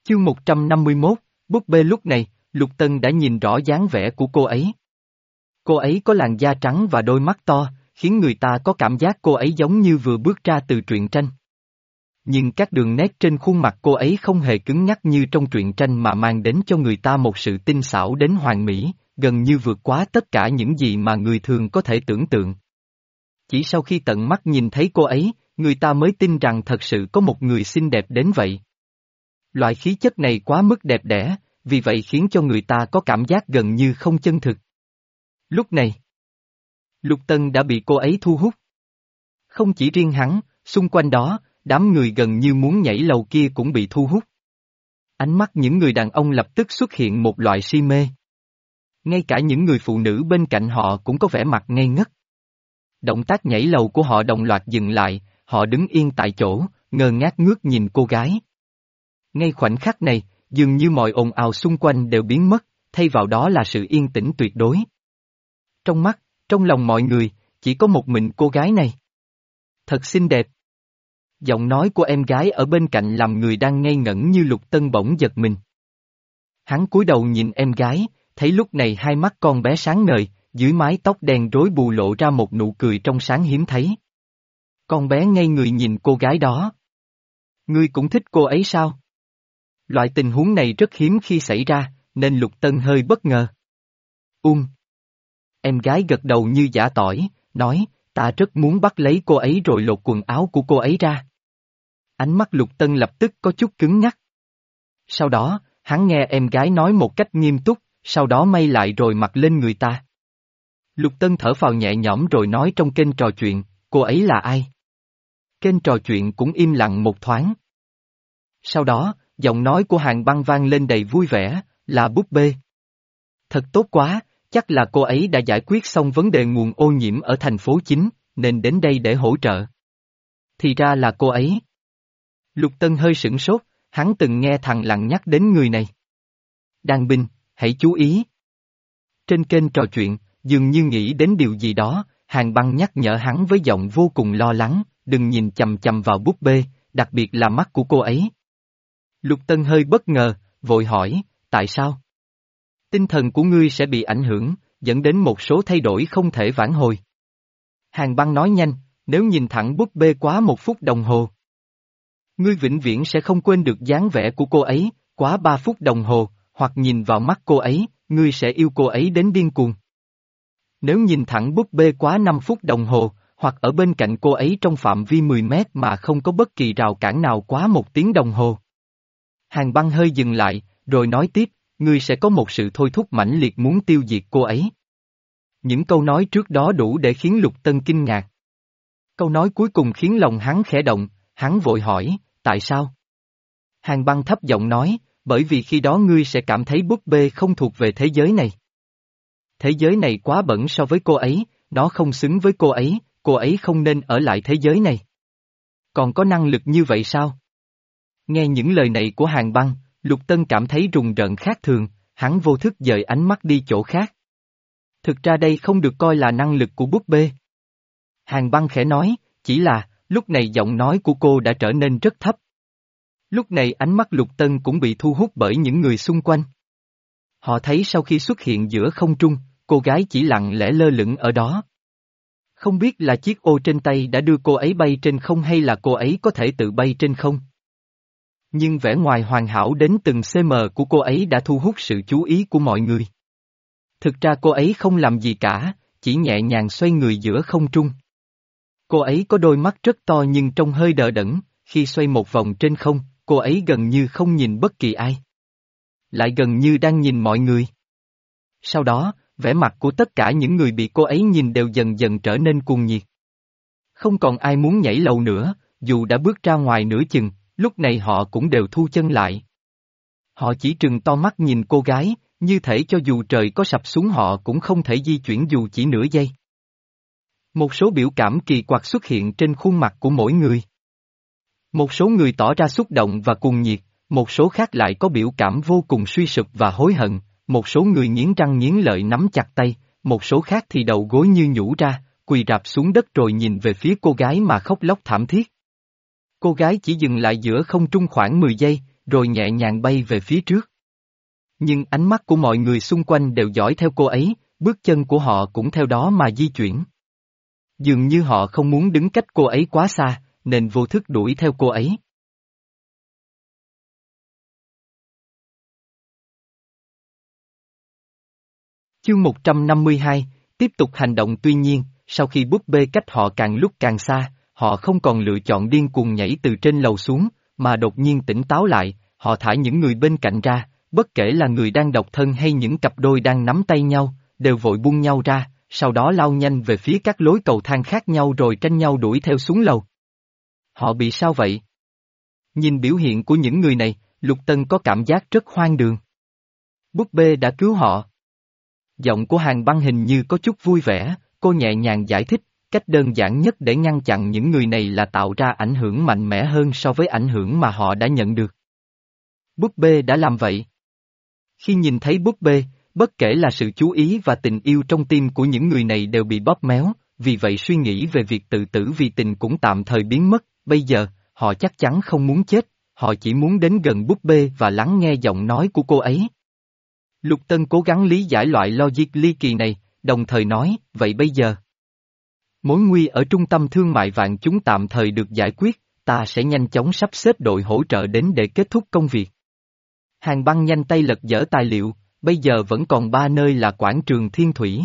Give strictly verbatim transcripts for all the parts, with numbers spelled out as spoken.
Chương một trăm năm mươi mốt, búp bê. Lúc này, Lục Tân đã nhìn rõ dáng vẻ của cô ấy. Cô ấy có làn da trắng và đôi mắt to, khiến người ta có cảm giác cô ấy giống như vừa bước ra từ truyện tranh. Nhưng các đường nét trên khuôn mặt cô ấy không hề cứng nhắc như trong truyện tranh mà mang đến cho người ta một sự tinh xảo đến hoàn mỹ, gần như vượt quá tất cả những gì mà người thường có thể tưởng tượng. Chỉ sau khi tận mắt nhìn thấy cô ấy, người ta mới tin rằng thật sự có một người xinh đẹp đến vậy. Loại khí chất này quá mức đẹp đẽ, vì vậy khiến cho người ta có cảm giác gần như không chân thực. Lúc này, Lục Tân đã bị cô ấy thu hút. Không chỉ riêng hắn, xung quanh đó, đám người gần như muốn nhảy lầu kia cũng bị thu hút. Ánh mắt những người đàn ông lập tức xuất hiện một loại si mê. Ngay cả những người phụ nữ bên cạnh họ cũng có vẻ mặt ngây ngất. Động tác nhảy lầu của họ đồng loạt dừng lại, họ đứng yên tại chỗ, ngơ ngác ngước nhìn cô gái. Ngay khoảnh khắc này, dường như mọi ồn ào xung quanh đều biến mất, thay vào đó là sự yên tĩnh tuyệt đối. Trong mắt, trong lòng mọi người, chỉ có một mình cô gái này. Thật xinh đẹp. Giọng nói của em gái ở bên cạnh làm người đang ngây ngẩn như Lục Tân bỗng giật mình. Hắn cúi đầu nhìn em gái, thấy lúc này hai mắt con bé sáng ngời, dưới mái tóc đen rối bù lộ ra một nụ cười trong sáng hiếm thấy. Con bé ngây người nhìn cô gái đó. Ngươi cũng thích cô ấy sao? Loại tình huống này rất hiếm khi xảy ra, nên Lục Tân hơi bất ngờ. Ung. Em gái gật đầu như giả tỏi, nói, ta rất muốn bắt lấy cô ấy rồi lột quần áo của cô ấy ra. Ánh mắt Lục Tân lập tức có chút cứng nhắc. Sau đó, hắn nghe em gái nói một cách nghiêm túc, sau đó may lại rồi mặc lên người ta. Lục Tân thở phào nhẹ nhõm rồi nói trong kênh trò chuyện, cô ấy là ai? Kênh trò chuyện cũng im lặng một thoáng. Sau đó, giọng nói của Hàn Băng vang lên đầy vui vẻ, là búp bê. Thật tốt quá, chắc là cô ấy đã giải quyết xong vấn đề nguồn ô nhiễm ở thành phố chính, nên đến đây để hỗ trợ. Thì ra là cô ấy. Lục Tân hơi sửng sốt, hắn từng nghe thằng Lặng nhắc đến người này. Đàn binh, hãy chú ý. Trên kênh trò chuyện, dường như nghĩ đến điều gì đó, Hàn Băng nhắc nhở hắn với giọng vô cùng lo lắng, đừng nhìn chằm chằm vào búp bê, đặc biệt là mắt của cô ấy. Lục Tân hơi bất ngờ, vội hỏi, tại sao? Tinh thần của ngươi sẽ bị ảnh hưởng, dẫn đến một số thay đổi không thể vãn hồi. Hàn Băng nói nhanh, nếu nhìn thẳng búp bê quá một phút đồng hồ. Ngươi vĩnh viễn sẽ không quên được dáng vẻ của cô ấy, quá ba phút đồng hồ, hoặc nhìn vào mắt cô ấy, ngươi sẽ yêu cô ấy đến điên cuồng. Nếu nhìn thẳng búp bê quá năm phút đồng hồ, hoặc ở bên cạnh cô ấy trong phạm vi mười mét mà không có bất kỳ rào cản nào quá một tiếng đồng hồ. Hàn Băng hơi dừng lại, rồi nói tiếp, ngươi sẽ có một sự thôi thúc mãnh liệt muốn tiêu diệt cô ấy. Những câu nói trước đó đủ để khiến Lục Tân kinh ngạc. Câu nói cuối cùng khiến lòng hắn khẽ động, hắn vội hỏi, tại sao? Hàn Băng thấp giọng nói, bởi vì khi đó ngươi sẽ cảm thấy búp bê không thuộc về thế giới này. Thế giới này quá bẩn so với cô ấy, nó không xứng với cô ấy, cô ấy không nên ở lại thế giới này. Còn có năng lực như vậy sao? Nghe những lời này của Hàn Băng, Lục Tân cảm thấy rùng rợn khác thường, hắn vô thức dời ánh mắt đi chỗ khác. Thực ra đây không được coi là năng lực của búp bê. Hàn Băng khẽ nói, chỉ là, lúc này giọng nói của cô đã trở nên rất thấp. Lúc này ánh mắt Lục Tân cũng bị thu hút bởi những người xung quanh. Họ thấy sau khi xuất hiện giữa không trung, cô gái chỉ lặng lẽ lơ lửng ở đó. Không biết là chiếc ô trên tay đã đưa cô ấy bay trên không hay là cô ấy có thể tự bay trên không. Nhưng vẻ ngoài hoàn hảo đến từng cm của cô ấy đã thu hút sự chú ý của mọi người. Thực ra cô ấy không làm gì cả, chỉ nhẹ nhàng xoay người giữa không trung. Cô ấy có đôi mắt rất to nhưng trông hơi đờ đẫn, khi xoay một vòng trên không, cô ấy gần như không nhìn bất kỳ ai. Lại gần như đang nhìn mọi người. Sau đó, vẻ mặt của tất cả những người bị cô ấy nhìn đều dần dần trở nên cuồng nhiệt. Không còn ai muốn nhảy lầu nữa, dù đã bước ra ngoài nửa chừng, lúc này họ cũng đều thu chân lại. Họ chỉ trừng to mắt nhìn cô gái, như thể cho dù trời có sập xuống họ cũng không thể di chuyển dù chỉ nửa giây. Một số biểu cảm kỳ quặc xuất hiện trên khuôn mặt của mỗi người. Một số người tỏ ra xúc động và cuồng nhiệt, một số khác lại có biểu cảm vô cùng suy sụp và hối hận, một số người nghiến răng nghiến lợi nắm chặt tay, một số khác thì đầu gối như nhũ ra, quỳ rạp xuống đất rồi nhìn về phía cô gái mà khóc lóc thảm thiết. Cô gái chỉ dừng lại giữa không trung khoảng mười giây, rồi nhẹ nhàng bay về phía trước. Nhưng ánh mắt của mọi người xung quanh đều dõi theo cô ấy, bước chân của họ cũng theo đó mà di chuyển. Dường như họ không muốn đứng cách cô ấy quá xa, nên vô thức đuổi theo cô ấy. Chương một trăm năm mươi hai, tiếp tục hành động. Tuy nhiên, sau khi búp bê cách họ càng lúc càng xa, họ không còn lựa chọn điên cuồng nhảy từ trên lầu xuống, mà đột nhiên tỉnh táo lại, họ thả những người bên cạnh ra, bất kể là người đang độc thân hay những cặp đôi đang nắm tay nhau, đều vội buông nhau ra, sau đó lao nhanh về phía các lối cầu thang khác nhau rồi tranh nhau đuổi theo xuống lầu. Họ bị sao vậy? Nhìn biểu hiện của những người này, Lục Tân có cảm giác rất hoang đường. Búp bê đã cứu họ. Giọng của Hàn Băng hình như có chút vui vẻ, cô nhẹ nhàng giải thích, cách đơn giản nhất để ngăn chặn những người này là tạo ra ảnh hưởng mạnh mẽ hơn so với ảnh hưởng mà họ đã nhận được. Búp bê đã làm vậy. Khi nhìn thấy búp bê, bất kể là sự chú ý và tình yêu trong tim của những người này đều bị bóp méo, vì vậy suy nghĩ về việc tự tử vì tình cũng tạm thời biến mất, bây giờ, họ chắc chắn không muốn chết, họ chỉ muốn đến gần búp bê và lắng nghe giọng nói của cô ấy. Lục Tân cố gắng lý giải loại logic ly kỳ này, đồng thời nói, vậy bây giờ? Mối nguy ở trung tâm thương mại vạn chúng tạm thời được giải quyết, ta sẽ nhanh chóng sắp xếp đội hỗ trợ đến để kết thúc công việc. Hàn Băng nhanh tay lật dở tài liệu, bây giờ vẫn còn ba nơi là quảng trường Thiên Thủy,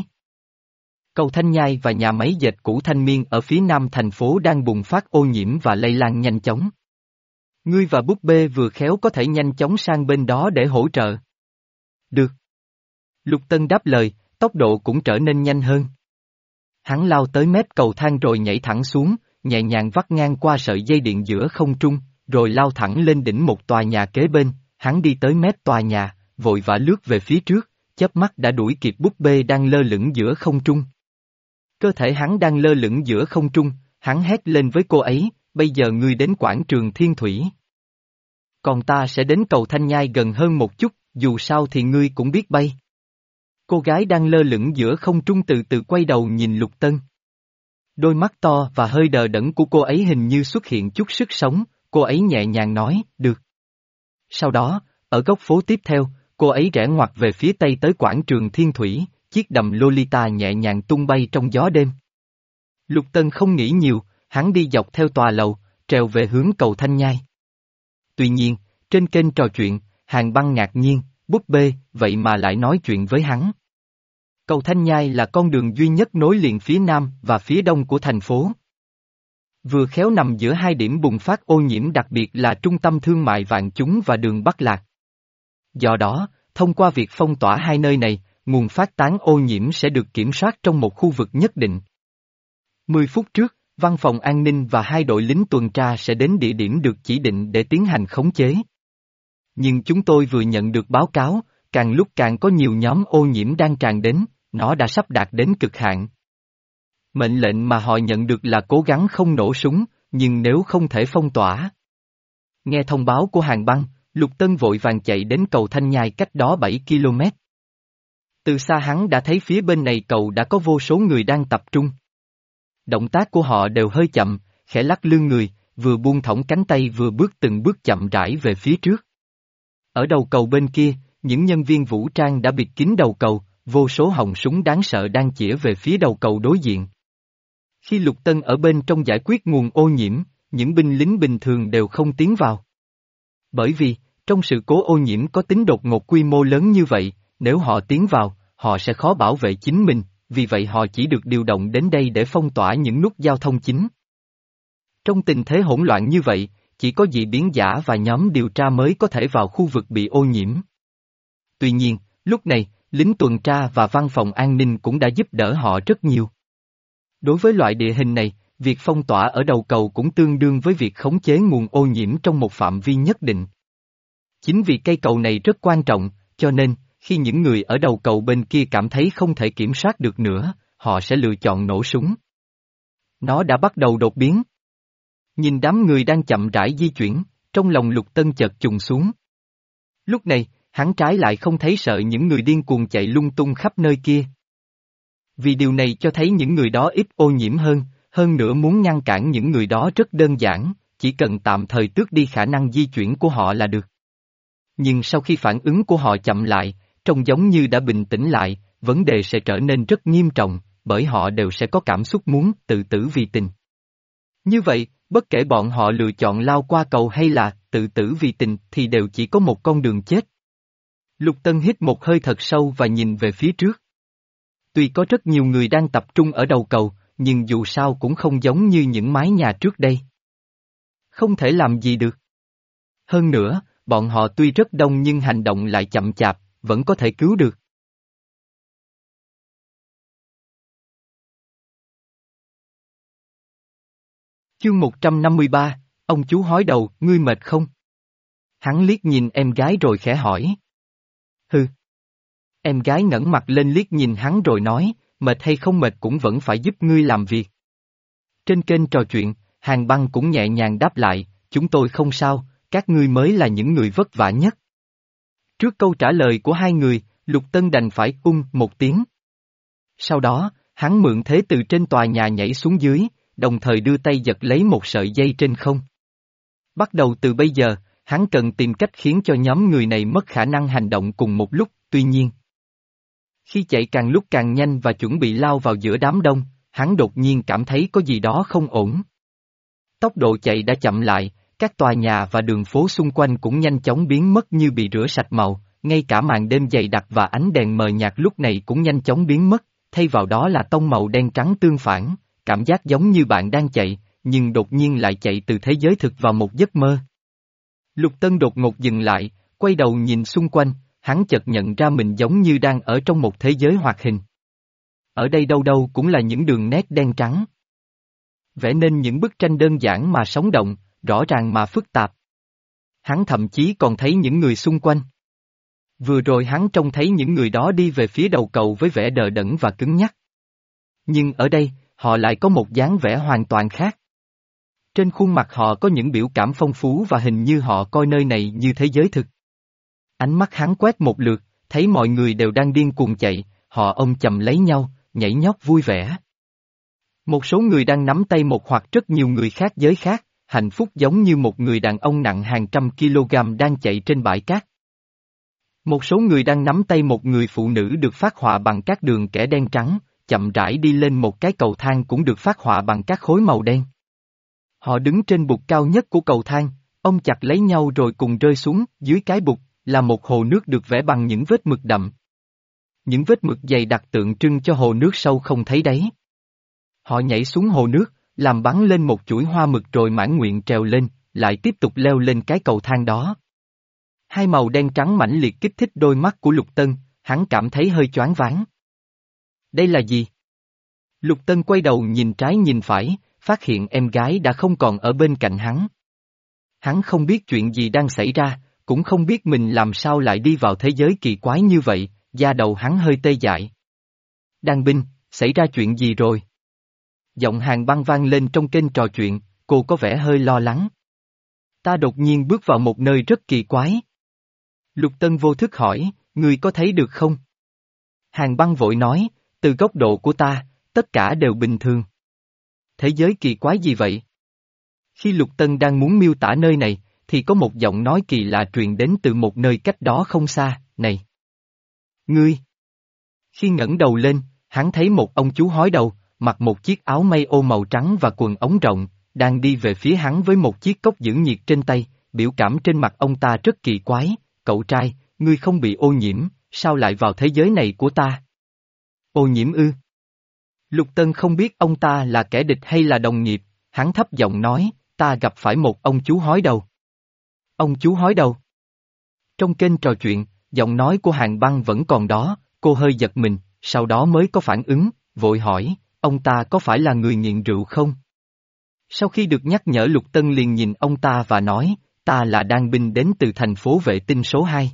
cầu Thanh Nhai và nhà máy dệt cũ Thanh Miên ở phía nam thành phố đang bùng phát ô nhiễm và lây lan nhanh chóng. Ngươi và búp bê vừa khéo có thể nhanh chóng sang bên đó để hỗ trợ. Được. Lục Tân đáp lời, tốc độ cũng trở nên nhanh hơn. Hắn lao tới mép cầu thang rồi nhảy thẳng xuống, nhẹ nhàng vắt ngang qua sợi dây điện giữa không trung, rồi lao thẳng lên đỉnh một tòa nhà kế bên, hắn đi tới mép tòa nhà, vội vã lướt về phía trước, chớp mắt đã đuổi kịp búp bê đang lơ lửng giữa không trung. Cơ thể hắn đang lơ lửng giữa không trung, hắn hét lên với cô ấy, bây giờ ngươi đến quảng trường Thiên Thủy. Còn ta sẽ đến cầu Thanh Nhai gần hơn một chút, dù sao thì ngươi cũng biết bay. Cô gái đang lơ lửng giữa không trung từ từ quay đầu nhìn Lục Tân. Đôi mắt to và hơi đờ đẫn của cô ấy hình như xuất hiện chút sức sống, cô ấy nhẹ nhàng nói, được. Sau đó, ở góc phố tiếp theo, cô ấy rẽ ngoặt về phía tây tới quảng trường Thiên Thủy, chiếc đầm Lolita nhẹ nhàng tung bay trong gió đêm. Lục Tân không nghĩ nhiều, hắn đi dọc theo tòa lầu, trèo về hướng cầu Thanh Nhai. Tuy nhiên, trên kênh trò chuyện, Hàn Băng ngạc nhiên, búp bê, vậy mà lại nói chuyện với hắn. Cầu Thanh Nhai là con đường duy nhất nối liền phía nam và phía đông của thành phố. Vừa khéo nằm giữa hai điểm bùng phát ô nhiễm, đặc biệt là trung tâm thương mại vạn chúng và đường Bắc Lạc. Do đó, thông qua việc phong tỏa hai nơi này, nguồn phát tán ô nhiễm sẽ được kiểm soát trong một khu vực nhất định. Mười phút trước, văn phòng an ninh và hai đội lính tuần tra sẽ đến địa điểm được chỉ định để tiến hành khống chế. Nhưng chúng tôi vừa nhận được báo cáo, càng lúc càng có nhiều nhóm ô nhiễm đang tràn đến, nó đã sắp đạt đến cực hạn. Mệnh lệnh mà họ nhận được là cố gắng không nổ súng, nhưng nếu không thể phong tỏa. Nghe thông báo của Hàn Băng, Lục Tân vội vàng chạy đến cầu Thanh Nhai cách đó bảy ki lô mét. Từ xa hắn đã thấy phía bên này cầu đã có vô số người đang tập trung. Động tác của họ đều hơi chậm, khẽ lắc lưng người, vừa buông thõng cánh tay vừa bước từng bước chậm rãi về phía trước. Ở đầu cầu bên kia, những nhân viên vũ trang đã bịt kín đầu cầu, vô số họng súng đáng sợ đang chĩa về phía đầu cầu đối diện. Khi Lục Tân ở bên trong giải quyết nguồn ô nhiễm, những binh lính bình thường đều không tiến vào. Bởi vì, trong sự cố ô nhiễm có tính đột ngột quy mô lớn như vậy, nếu họ tiến vào, họ sẽ khó bảo vệ chính mình, vì vậy họ chỉ được điều động đến đây để phong tỏa những nút giao thông chính. Trong tình thế hỗn loạn như vậy, chỉ có dị biến giả và nhóm điều tra mới có thể vào khu vực bị ô nhiễm. Tuy nhiên, lúc này, lính tuần tra và văn phòng an ninh cũng đã giúp đỡ họ rất nhiều. Đối với loại địa hình này, việc phong tỏa ở đầu cầu cũng tương đương với việc khống chế nguồn ô nhiễm trong một phạm vi nhất định. Chính vì cây cầu này rất quan trọng, cho nên, khi những người ở đầu cầu bên kia cảm thấy không thể kiểm soát được nữa, họ sẽ lựa chọn nổ súng. Nó đã bắt đầu đột biến. Nhìn đám người đang chậm rãi di chuyển, trong lòng Lục Tân chợt trùng xuống. Lúc này, hắn trái lại không thấy sợ những người điên cuồng chạy lung tung khắp nơi kia. Vì điều này cho thấy những người đó ít ô nhiễm hơn, hơn nữa muốn ngăn cản những người đó rất đơn giản, chỉ cần tạm thời tước đi khả năng di chuyển của họ là được. Nhưng sau khi phản ứng của họ chậm lại, trông giống như đã bình tĩnh lại, vấn đề sẽ trở nên rất nghiêm trọng, bởi họ đều sẽ có cảm xúc muốn tự tử vì tình. Như vậy, bất kể bọn họ lựa chọn lao qua cầu hay là tự tử vì tình thì đều chỉ có một con đường chết. Lục Tân hít một hơi thật sâu và nhìn về phía trước. Tuy có rất nhiều người đang tập trung ở đầu cầu, nhưng dù sao cũng không giống như những mái nhà trước đây. Không thể làm gì được. Hơn nữa, bọn họ tuy rất đông nhưng hành động lại chậm chạp, vẫn có thể cứu được. Chương một trăm năm mươi ba, ông chú hói đầu, ngươi mệt không? Hắn liếc nhìn em gái rồi khẽ hỏi. Hừ. Em gái ngẩng mặt lên liếc nhìn hắn rồi nói, mệt hay không mệt cũng vẫn phải giúp ngươi làm việc. Trên kênh trò chuyện, Hàn Băng cũng nhẹ nhàng đáp lại, chúng tôi không sao, các ngươi mới là những người vất vả nhất. Trước câu trả lời của hai người, Lục Tân đành phải ung một tiếng. Sau đó, hắn mượn thế từ trên tòa nhà nhảy xuống dưới, đồng thời đưa tay giật lấy một sợi dây trên không. Bắt đầu từ bây giờ, hắn cần tìm cách khiến cho nhóm người này mất khả năng hành động cùng một lúc, tuy nhiên. Khi chạy càng lúc càng nhanh và chuẩn bị lao vào giữa đám đông, hắn đột nhiên cảm thấy có gì đó không ổn. Tốc độ chạy đã chậm lại, các tòa nhà và đường phố xung quanh cũng nhanh chóng biến mất như bị rửa sạch màu, ngay cả màn đêm dày đặc và ánh đèn mờ nhạt lúc này cũng nhanh chóng biến mất, thay vào đó là tông màu đen trắng tương phản, cảm giác giống như bạn đang chạy, nhưng đột nhiên lại chạy từ thế giới thực vào một giấc mơ. Lục Tân đột ngột dừng lại, quay đầu nhìn xung quanh, hắn chợt nhận ra mình giống như đang ở trong một thế giới hoạt hình. Ở đây đâu đâu cũng là những đường nét đen trắng. Vẽ nên những bức tranh đơn giản mà sống động, rõ ràng mà phức tạp. Hắn thậm chí còn thấy những người xung quanh. Vừa rồi hắn trông thấy những người đó đi về phía đầu cầu với vẻ đờ đẫn và cứng nhắc. Nhưng ở đây, họ lại có một dáng vẻ hoàn toàn khác. Trên khuôn mặt họ có những biểu cảm phong phú và hình như họ coi nơi này như thế giới thực. Ánh mắt hắn quét một lượt, thấy mọi người đều đang điên cuồng chạy, họ ôm chầm lấy nhau, nhảy nhót vui vẻ. Một số người đang nắm tay một hoặc rất nhiều người khác giới khác, hạnh phúc giống như một người đàn ông nặng hàng trăm kg đang chạy trên bãi cát. Một số người đang nắm tay một người phụ nữ được phác họa bằng các đường kẻ đen trắng, chậm rãi đi lên một cái cầu thang cũng được phác họa bằng các khối màu đen. Họ đứng trên bục cao nhất của cầu thang, ôm chặt lấy nhau rồi cùng rơi xuống, dưới cái bục, là một hồ nước được vẽ bằng những vết mực đậm. Những vết mực dày đặc tượng trưng cho hồ nước sâu không thấy đáy. Họ nhảy xuống hồ nước, làm bắn lên một chuỗi hoa mực rồi mãn nguyện trèo lên, lại tiếp tục leo lên cái cầu thang đó. Hai màu đen trắng mãnh liệt kích thích đôi mắt của Lục Tân, hắn cảm thấy hơi choáng váng. Đây là gì? Lục Tân quay đầu nhìn trái nhìn phải, phát hiện em gái đã không còn ở bên cạnh hắn. Hắn không biết chuyện gì đang xảy ra, cũng không biết mình làm sao lại đi vào thế giới kỳ quái như vậy, da đầu hắn hơi tê dại. Đan Binh, xảy ra chuyện gì rồi? Giọng Hàn Băng vang lên trong kênh trò chuyện, cô có vẻ hơi lo lắng. Ta đột nhiên bước vào một nơi rất kỳ quái. Lục Tân vô thức hỏi, ngươi có thấy được không? Hàn Băng vội nói, từ góc độ của ta, tất cả đều bình thường. Thế giới kỳ quái gì vậy? Khi Lục Tân đang muốn miêu tả nơi này, thì có một giọng nói kỳ lạ truyền đến từ một nơi cách đó không xa, này. Ngươi! Khi ngẩng đầu lên, hắn thấy một ông chú hói đầu, mặc một chiếc áo may ô màu trắng và quần ống rộng, đang đi về phía hắn với một chiếc cốc giữ nhiệt trên tay, biểu cảm trên mặt ông ta rất kỳ quái, cậu trai, ngươi không bị ô nhiễm, sao lại vào thế giới này của ta? Ô nhiễm ư? Lục Tân không biết ông ta là kẻ địch hay là đồng nghiệp, hắn thấp giọng nói, ta gặp phải một ông chú hói đầu. Ông chú hói đầu? Trong kênh trò chuyện, giọng nói của Hàn Băng vẫn còn đó, cô hơi giật mình, sau đó mới có phản ứng, vội hỏi, ông ta có phải là người nghiện rượu không? Sau khi được nhắc nhở Lục Tân liền nhìn ông ta và nói, ta là Đan Binh đến từ thành phố vệ tinh số hai.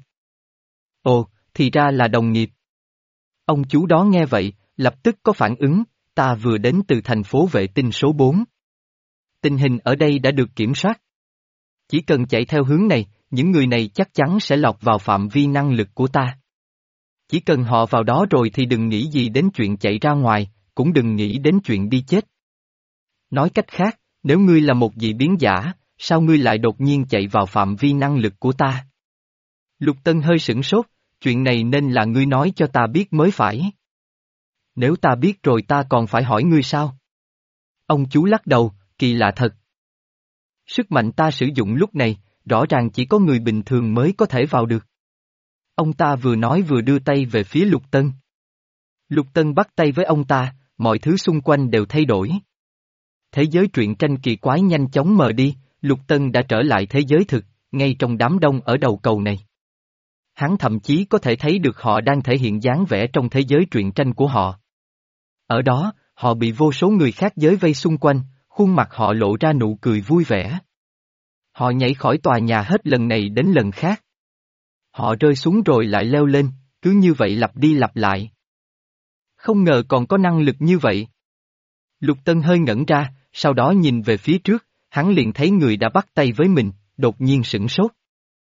Ồ, thì ra là đồng nghiệp. Ông chú đó nghe vậy, lập tức có phản ứng, ta vừa đến từ thành phố vệ tinh số bốn. Tình hình ở đây đã được kiểm soát. Chỉ cần chạy theo hướng này, những người này chắc chắn sẽ lọt vào phạm vi năng lực của ta. Chỉ cần họ vào đó rồi thì đừng nghĩ gì đến chuyện chạy ra ngoài, cũng đừng nghĩ đến chuyện đi chết. Nói cách khác, nếu ngươi là một dị biến giả, sao ngươi lại đột nhiên chạy vào phạm vi năng lực của ta? Lục Tân hơi sửng sốt, chuyện này nên là ngươi nói cho ta biết mới phải. Nếu ta biết rồi ta còn phải hỏi ngươi sao? Ông chú lắc đầu, kỳ lạ thật. Sức mạnh ta sử dụng lúc này, rõ ràng chỉ có người bình thường mới có thể vào được. Ông ta vừa nói vừa đưa tay về phía Lục Tân. Lục Tân bắt tay với ông ta, mọi thứ xung quanh đều thay đổi. Thế giới truyện tranh kỳ quái nhanh chóng mờ đi, Lục Tân đã trở lại thế giới thực, ngay trong đám đông ở đầu cầu này. Hắn thậm chí có thể thấy được họ đang thể hiện dáng vẻ trong thế giới truyện tranh của họ. Ở đó, họ bị vô số người khác giới vây xung quanh, khuôn mặt họ lộ ra nụ cười vui vẻ. Họ nhảy khỏi tòa nhà hết lần này đến lần khác. Họ rơi xuống rồi lại leo lên, cứ như vậy lặp đi lặp lại. Không ngờ còn có năng lực như vậy. Lục Tân hơi ngẩn ra, sau đó nhìn về phía trước, hắn liền thấy người đã bắt tay với mình, đột nhiên sửng sốt.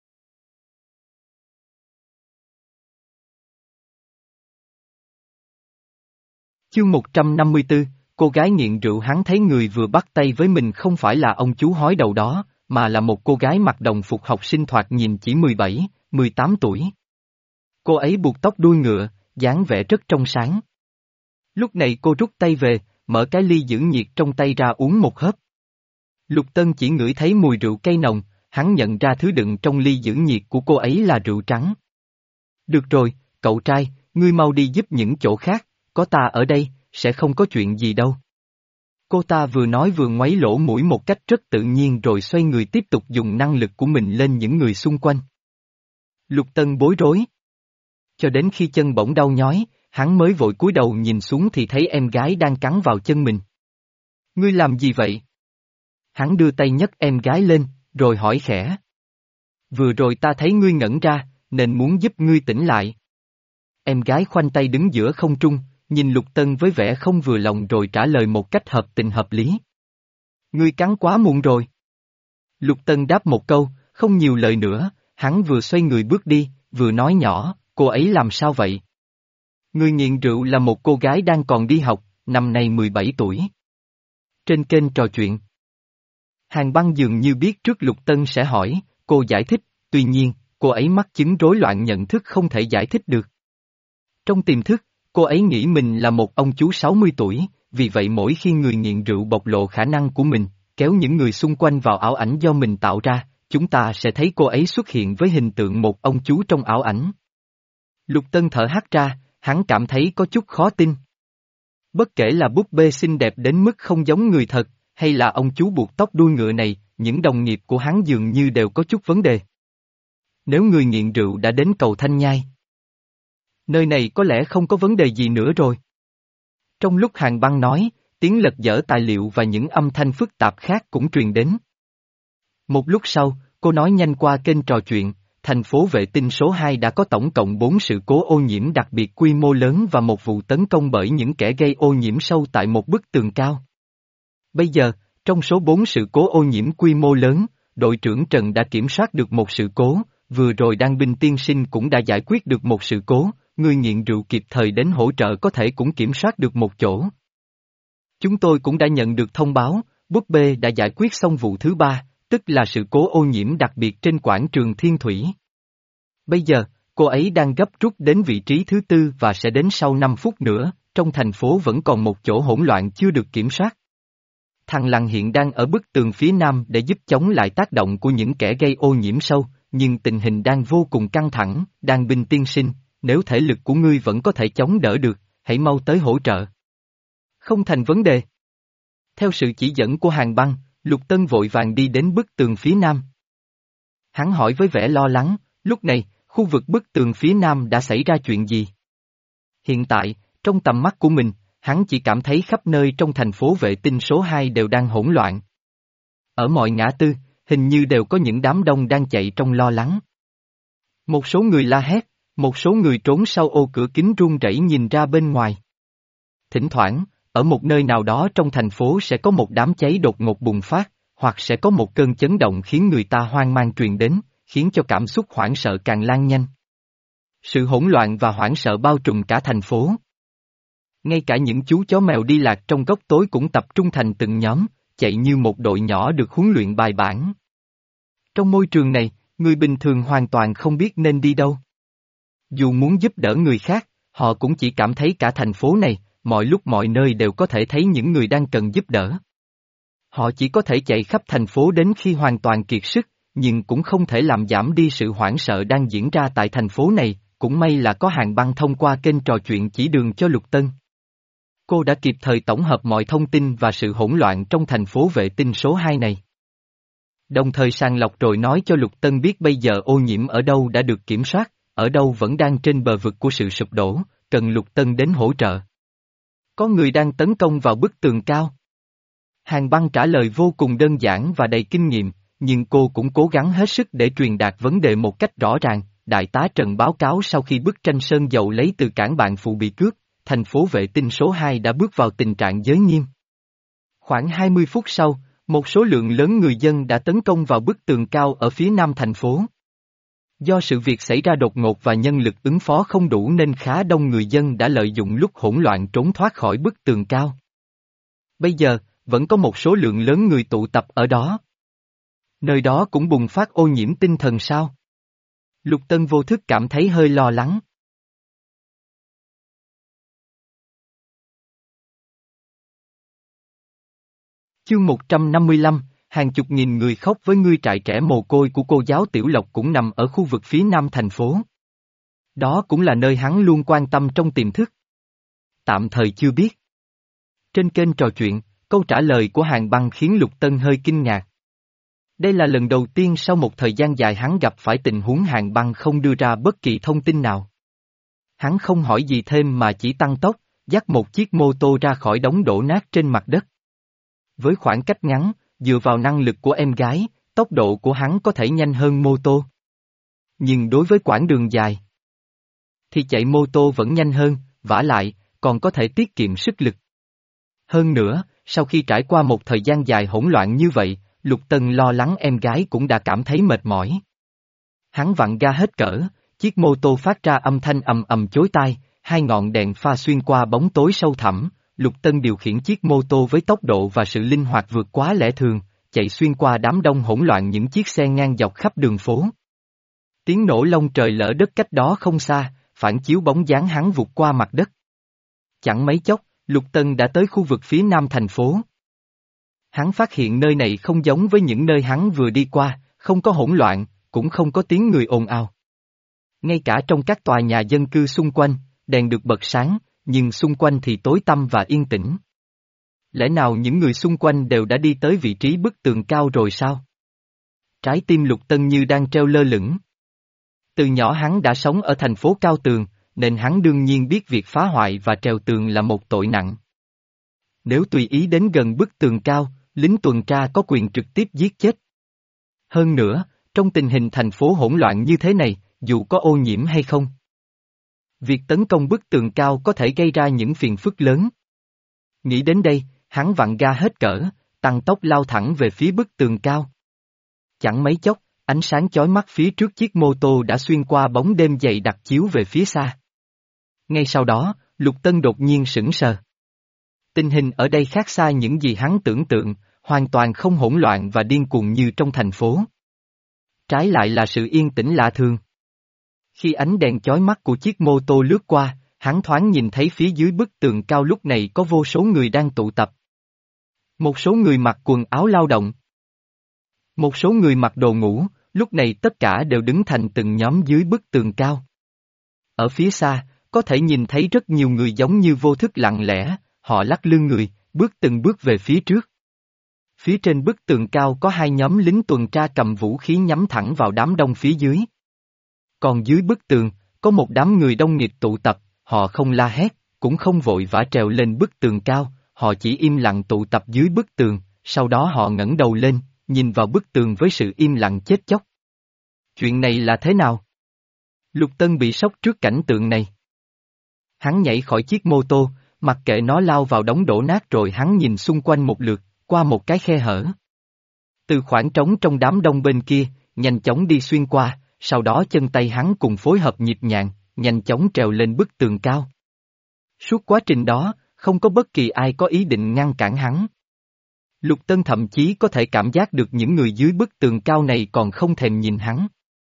Chương một trăm năm mươi tư, cô gái nghiện rượu. Hắn thấy người vừa bắt tay với mình không phải là ông chú hói đầu đó, mà là một cô gái mặc đồng phục học sinh thoạt nhìn chỉ mười bảy, mười tám tuổi. Cô ấy buộc tóc đuôi ngựa, dáng vẻ rất trong sáng. Lúc này cô rút tay về, mở cái ly giữ nhiệt trong tay ra uống một hớp. Lục Tân chỉ ngửi thấy mùi rượu cây nồng, hắn nhận ra thứ đựng trong ly giữ nhiệt của cô ấy là rượu trắng. Được rồi, cậu trai, ngươi mau đi giúp những chỗ khác, có ta ở đây, sẽ không có chuyện gì đâu. Cô ta vừa nói vừa ngoáy lỗ mũi một cách rất tự nhiên rồi xoay người tiếp tục dùng năng lực của mình lên những người xung quanh. Lục Tân bối rối. Cho đến khi chân bỗng đau nhói, hắn mới vội cúi đầu nhìn xuống thì thấy em gái đang cắn vào chân mình. Ngươi làm gì vậy? Hắn đưa tay nhấc em gái lên, rồi hỏi khẽ. Vừa rồi ta thấy ngươi ngẩn ra, nên muốn giúp ngươi tỉnh lại. Em gái khoanh tay đứng giữa không trung, nhìn Lục Tân với vẻ không vừa lòng rồi trả lời một cách hợp tình hợp lý. Ngươi cắn quá muộn rồi. Lục Tân đáp một câu, không nhiều lời nữa, hắn vừa xoay người bước đi, vừa nói nhỏ, cô ấy làm sao vậy? Người nghiện rượu là một cô gái đang còn đi học, năm nay mười bảy tuổi. Trên kênh trò chuyện. Hàn Băng dường như biết trước Lục Tân sẽ hỏi, cô giải thích, tuy nhiên, cô ấy mắc chứng rối loạn nhận thức không thể giải thích được. Trong tiềm thức, cô ấy nghĩ mình là một ông chú sáu mươi tuổi, vì vậy mỗi khi người nghiện rượu bộc lộ khả năng của mình, kéo những người xung quanh vào ảo ảnh do mình tạo ra, chúng ta sẽ thấy cô ấy xuất hiện với hình tượng một ông chú trong ảo ảnh. Lục Tân thở hắt ra, hắn cảm thấy có chút khó tin. Bất kể là búp bê xinh đẹp đến mức không giống người thật, hay là ông chú buộc tóc đuôi ngựa này, những đồng nghiệp của hắn dường như đều có chút vấn đề. Nếu người nghiện rượu đã đến cầu Thanh Nhai, nơi này có lẽ không có vấn đề gì nữa rồi. Trong lúc Hàn Băng nói, tiếng lật dở tài liệu và những âm thanh phức tạp khác cũng truyền đến. Một lúc sau, cô nói nhanh qua kênh trò chuyện, thành phố vệ tinh số hai đã có tổng cộng bốn sự cố ô nhiễm đặc biệt quy mô lớn và một vụ tấn công bởi những kẻ gây ô nhiễm sâu tại một bức tường cao. Bây giờ, trong số bốn sự cố ô nhiễm quy mô lớn, đội trưởng Trần đã kiểm soát được một sự cố, vừa rồi Đan Binh tiên sinh cũng đã giải quyết được một sự cố, người nghiện rượu kịp thời đến hỗ trợ có thể cũng kiểm soát được một chỗ. Chúng tôi cũng đã nhận được thông báo, búp bê đã giải quyết xong vụ thứ ba, tức là sự cố ô nhiễm đặc biệt trên quảng trường Thiên Thủy. Bây giờ, cô ấy đang gấp rút đến vị trí thứ tư và sẽ đến sau năm phút nữa, trong thành phố vẫn còn một chỗ hỗn loạn chưa được kiểm soát. Thằng Lằn hiện đang ở bức tường phía nam để giúp chống lại tác động của những kẻ gây ô nhiễm sâu, nhưng tình hình đang vô cùng căng thẳng. Đan Binh tiên sinh, nếu thể lực của ngươi vẫn có thể chống đỡ được, hãy mau tới hỗ trợ. Không thành vấn đề. Theo sự chỉ dẫn của Hàn Băng, Lục Tân vội vàng đi đến bức tường phía nam. Hắn hỏi với vẻ lo lắng, lúc này, khu vực bức tường phía nam đã xảy ra chuyện gì? Hiện tại, trong tầm mắt của mình, hắn chỉ cảm thấy khắp nơi trong thành phố vệ tinh số hai đều đang hỗn loạn. Ở mọi ngã tư, hình như đều có những đám đông đang chạy trong lo lắng. Một số người la hét, một số người trốn sau ô cửa kính run rẩy nhìn ra bên ngoài. Thỉnh thoảng, ở một nơi nào đó trong thành phố sẽ có một đám cháy đột ngột bùng phát, hoặc sẽ có một cơn chấn động khiến người ta hoang mang truyền đến, khiến cho cảm xúc hoảng sợ càng lan nhanh. Sự hỗn loạn và hoảng sợ bao trùm cả thành phố. Ngay cả những chú chó mèo đi lạc trong góc tối cũng tập trung thành từng nhóm, chạy như một đội nhỏ được huấn luyện bài bản. Trong môi trường này, người bình thường hoàn toàn không biết nên đi đâu. Dù muốn giúp đỡ người khác, họ cũng chỉ cảm thấy cả thành phố này, mọi lúc mọi nơi đều có thể thấy những người đang cần giúp đỡ. Họ chỉ có thể chạy khắp thành phố đến khi hoàn toàn kiệt sức, nhưng cũng không thể làm giảm đi sự hoảng sợ đang diễn ra tại thành phố này, cũng may là có Hàn Băng thông qua kênh trò chuyện chỉ đường cho Lục Tân. Cô đã kịp thời tổng hợp mọi thông tin và sự hỗn loạn trong thành phố vệ tinh số hai này. Đồng thời sàng lọc rồi nói cho Lục Tân biết bây giờ ô nhiễm ở đâu đã được kiểm soát, ở đâu vẫn đang trên bờ vực của sự sụp đổ, cần Lục Tân đến hỗ trợ. Có người đang tấn công vào bức tường cao. Hàn Băng trả lời vô cùng đơn giản và đầy kinh nghiệm, nhưng cô cũng cố gắng hết sức để truyền đạt vấn đề một cách rõ ràng. Đại tá Trần báo cáo sau khi bức tranh sơn dầu lấy từ cảng bạn phụ bị cướp, thành phố vệ tinh số hai đã bước vào tình trạng giới nghiêm. Khoảng hai mươi phút sau, một số lượng lớn người dân đã tấn công vào bức tường cao ở phía nam thành phố. Do sự việc xảy ra đột ngột và nhân lực ứng phó không đủ nên khá đông người dân đã lợi dụng lúc hỗn loạn trốn thoát khỏi bức tường cao. Bây giờ, vẫn có một số lượng lớn người tụ tập ở đó. Nơi đó cũng bùng phát ô nhiễm tinh thần sao? Lục Tân vô thức cảm thấy hơi lo lắng. Chương một trăm năm mươi lăm, hàng chục nghìn người khóc với ngươi trại trẻ mồ côi của cô giáo Tiểu Lộc cũng nằm ở khu vực phía nam thành phố. Đó cũng là nơi hắn luôn quan tâm trong tiềm thức. Tạm thời chưa biết. Trên kênh trò chuyện, câu trả lời của Hàn Băng khiến Lục Tân hơi kinh ngạc. Đây là lần đầu tiên sau một thời gian dài hắn gặp phải tình huống Hàn Băng không đưa ra bất kỳ thông tin nào. Hắn không hỏi gì thêm mà chỉ tăng tốc, dắt một chiếc mô tô ra khỏi đống đổ nát trên mặt đất. Với khoảng cách ngắn, dựa vào năng lực của em gái, tốc độ của hắn có thể nhanh hơn mô tô. Nhưng đối với quãng đường dài, thì chạy mô tô vẫn nhanh hơn, vả lại, còn có thể tiết kiệm sức lực. Hơn nữa, sau khi trải qua một thời gian dài hỗn loạn như vậy, Lục Tân lo lắng em gái cũng đã cảm thấy mệt mỏi. Hắn vặn ga hết cỡ, chiếc mô tô phát ra âm thanh ầm ầm chói tai, hai ngọn đèn pha xuyên qua bóng tối sâu thẳm. Lục Tân điều khiển chiếc mô tô với tốc độ và sự linh hoạt vượt quá lẽ thường, chạy xuyên qua đám đông hỗn loạn những chiếc xe ngang dọc khắp đường phố. Tiếng nổ long trời lỡ đất cách đó không xa, phản chiếu bóng dáng hắn vụt qua mặt đất. Chẳng mấy chốc, Lục Tân đã tới khu vực phía nam thành phố. Hắn phát hiện nơi này không giống với những nơi hắn vừa đi qua, không có hỗn loạn, cũng không có tiếng người ồn ào. Ngay cả trong các tòa nhà dân cư xung quanh, đèn được bật sáng, nhưng xung quanh thì tối tăm và yên tĩnh. Lẽ nào những người xung quanh đều đã đi tới vị trí bức tường cao rồi sao? Trái tim Lục Tân như đang treo lơ lửng. Từ nhỏ hắn đã sống ở thành phố cao tường, nên hắn đương nhiên biết việc phá hoại và trèo tường là một tội nặng. Nếu tùy ý đến gần bức tường cao, lính tuần tra có quyền trực tiếp giết chết. Hơn nữa, trong tình hình thành phố hỗn loạn như thế này, dù có ô nhiễm hay không, việc tấn công bức tường cao có thể gây ra những phiền phức lớn. Nghĩ đến đây, hắn vặn ga hết cỡ, tăng tốc lao thẳng về phía bức tường cao. Chẳng mấy chốc, ánh sáng chói mắt phía trước chiếc mô tô đã xuyên qua bóng đêm dày đặc chiếu về phía xa. Ngay sau đó, Lục Tân đột nhiên sững sờ. Tình hình ở đây khác xa những gì hắn tưởng tượng, hoàn toàn không hỗn loạn và điên cuồng như trong thành phố. Trái lại là sự yên tĩnh lạ thường. Khi ánh đèn chói mắt của chiếc mô tô lướt qua, hắn thoáng nhìn thấy phía dưới bức tường cao lúc này có vô số người đang tụ tập. Một số người mặc quần áo lao động. Một số người mặc đồ ngủ, lúc này tất cả đều đứng thành từng nhóm dưới bức tường cao. Ở phía xa, có thể nhìn thấy rất nhiều người giống như vô thức lặng lẽ, họ lắc lư người, bước từng bước về phía trước. Phía trên bức tường cao có hai nhóm lính tuần tra cầm vũ khí nhắm thẳng vào đám đông phía dưới. Còn dưới bức tường, có một đám người đông nghịt tụ tập, họ không la hét, cũng không vội vã trèo lên bức tường cao, họ chỉ im lặng tụ tập dưới bức tường, sau đó họ ngẩng đầu lên, nhìn vào bức tường với sự im lặng chết chóc. Chuyện này là thế nào? Lục Tân bị sốc trước cảnh tượng này. Hắn nhảy khỏi chiếc mô tô, mặc kệ nó lao vào đống đổ nát rồi hắn nhìn xung quanh một lượt, qua một cái khe hở. Từ khoảng trống trong đám đông bên kia, nhanh chóng đi xuyên qua, sau đó chân tay hắn cùng phối hợp nhịp nhàng, nhanh chóng trèo lên bức tường cao. Suốt quá trình đó, không có bất kỳ ai có ý định ngăn cản hắn. Lục Tân thậm chí có thể cảm giác được những người dưới bức tường cao này còn không thèm nhìn hắn.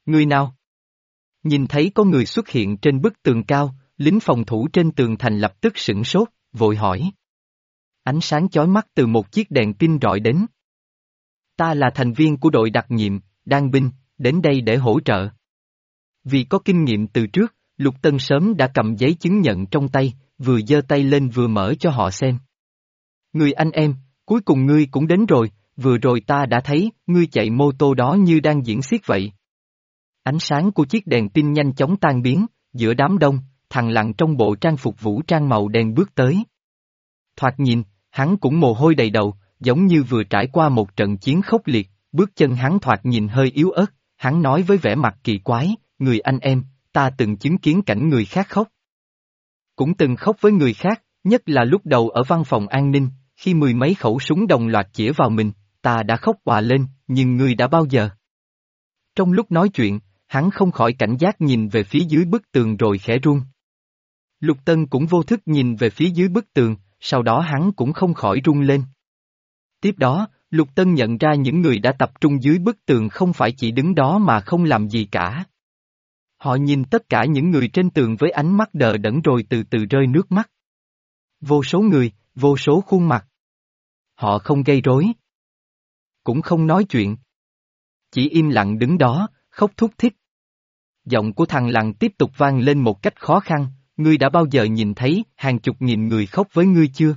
Người nào? Nhìn thấy có người xuất hiện trên bức tường cao, lính phòng thủ trên tường thành lập tức sửng sốt, vội hỏi. Ánh sáng chói mắt từ một chiếc đèn pin rọi đến. Ta là thành viên của đội đặc nhiệm, Đan binh, đến đây để hỗ trợ. Vì có kinh nghiệm từ trước, Lục Tân sớm đã cầm giấy chứng nhận trong tay, vừa giơ tay lên vừa mở cho họ xem. Người anh em, cuối cùng ngươi cũng đến rồi, vừa rồi ta đã thấy, ngươi chạy mô tô đó như đang diễn xiếc vậy. Ánh sáng của chiếc đèn pin nhanh chóng tan biến, giữa đám đông, thằng Lặng trong bộ trang phục vũ trang màu đen bước tới. Thoạt nhìn, hắn cũng mồ hôi đầy đầu, giống như vừa trải qua một trận chiến khốc liệt, bước chân hắn thoạt nhìn hơi yếu ớt, hắn nói với vẻ mặt kỳ quái, người anh em, ta từng chứng kiến cảnh người khác khóc. Cũng từng khóc với người khác, nhất là lúc đầu ở văn phòng an ninh, khi mười mấy khẩu súng đồng loạt chĩa vào mình, ta đã khóc òa lên, nhưng ngươi đã bao giờ? Trong lúc nói chuyện, hắn không khỏi cảnh giác nhìn về phía dưới bức tường rồi khẽ run. Lục Tân cũng vô thức nhìn về phía dưới bức tường, sau đó hắn cũng không khỏi run lên. Tiếp đó, Lục Tân nhận ra những người đã tập trung dưới bức tường không phải chỉ đứng đó mà không làm gì cả. Họ nhìn tất cả những người trên tường với ánh mắt đờ đẫn rồi từ từ rơi nước mắt. Vô số người, vô số khuôn mặt. Họ không gây rối. Cũng không nói chuyện. Chỉ im lặng đứng đó, khóc thút thít. Giọng của thằng Lặng tiếp tục vang lên một cách khó khăn, ngươi đã bao giờ nhìn thấy hàng chục nghìn người khóc với ngươi chưa?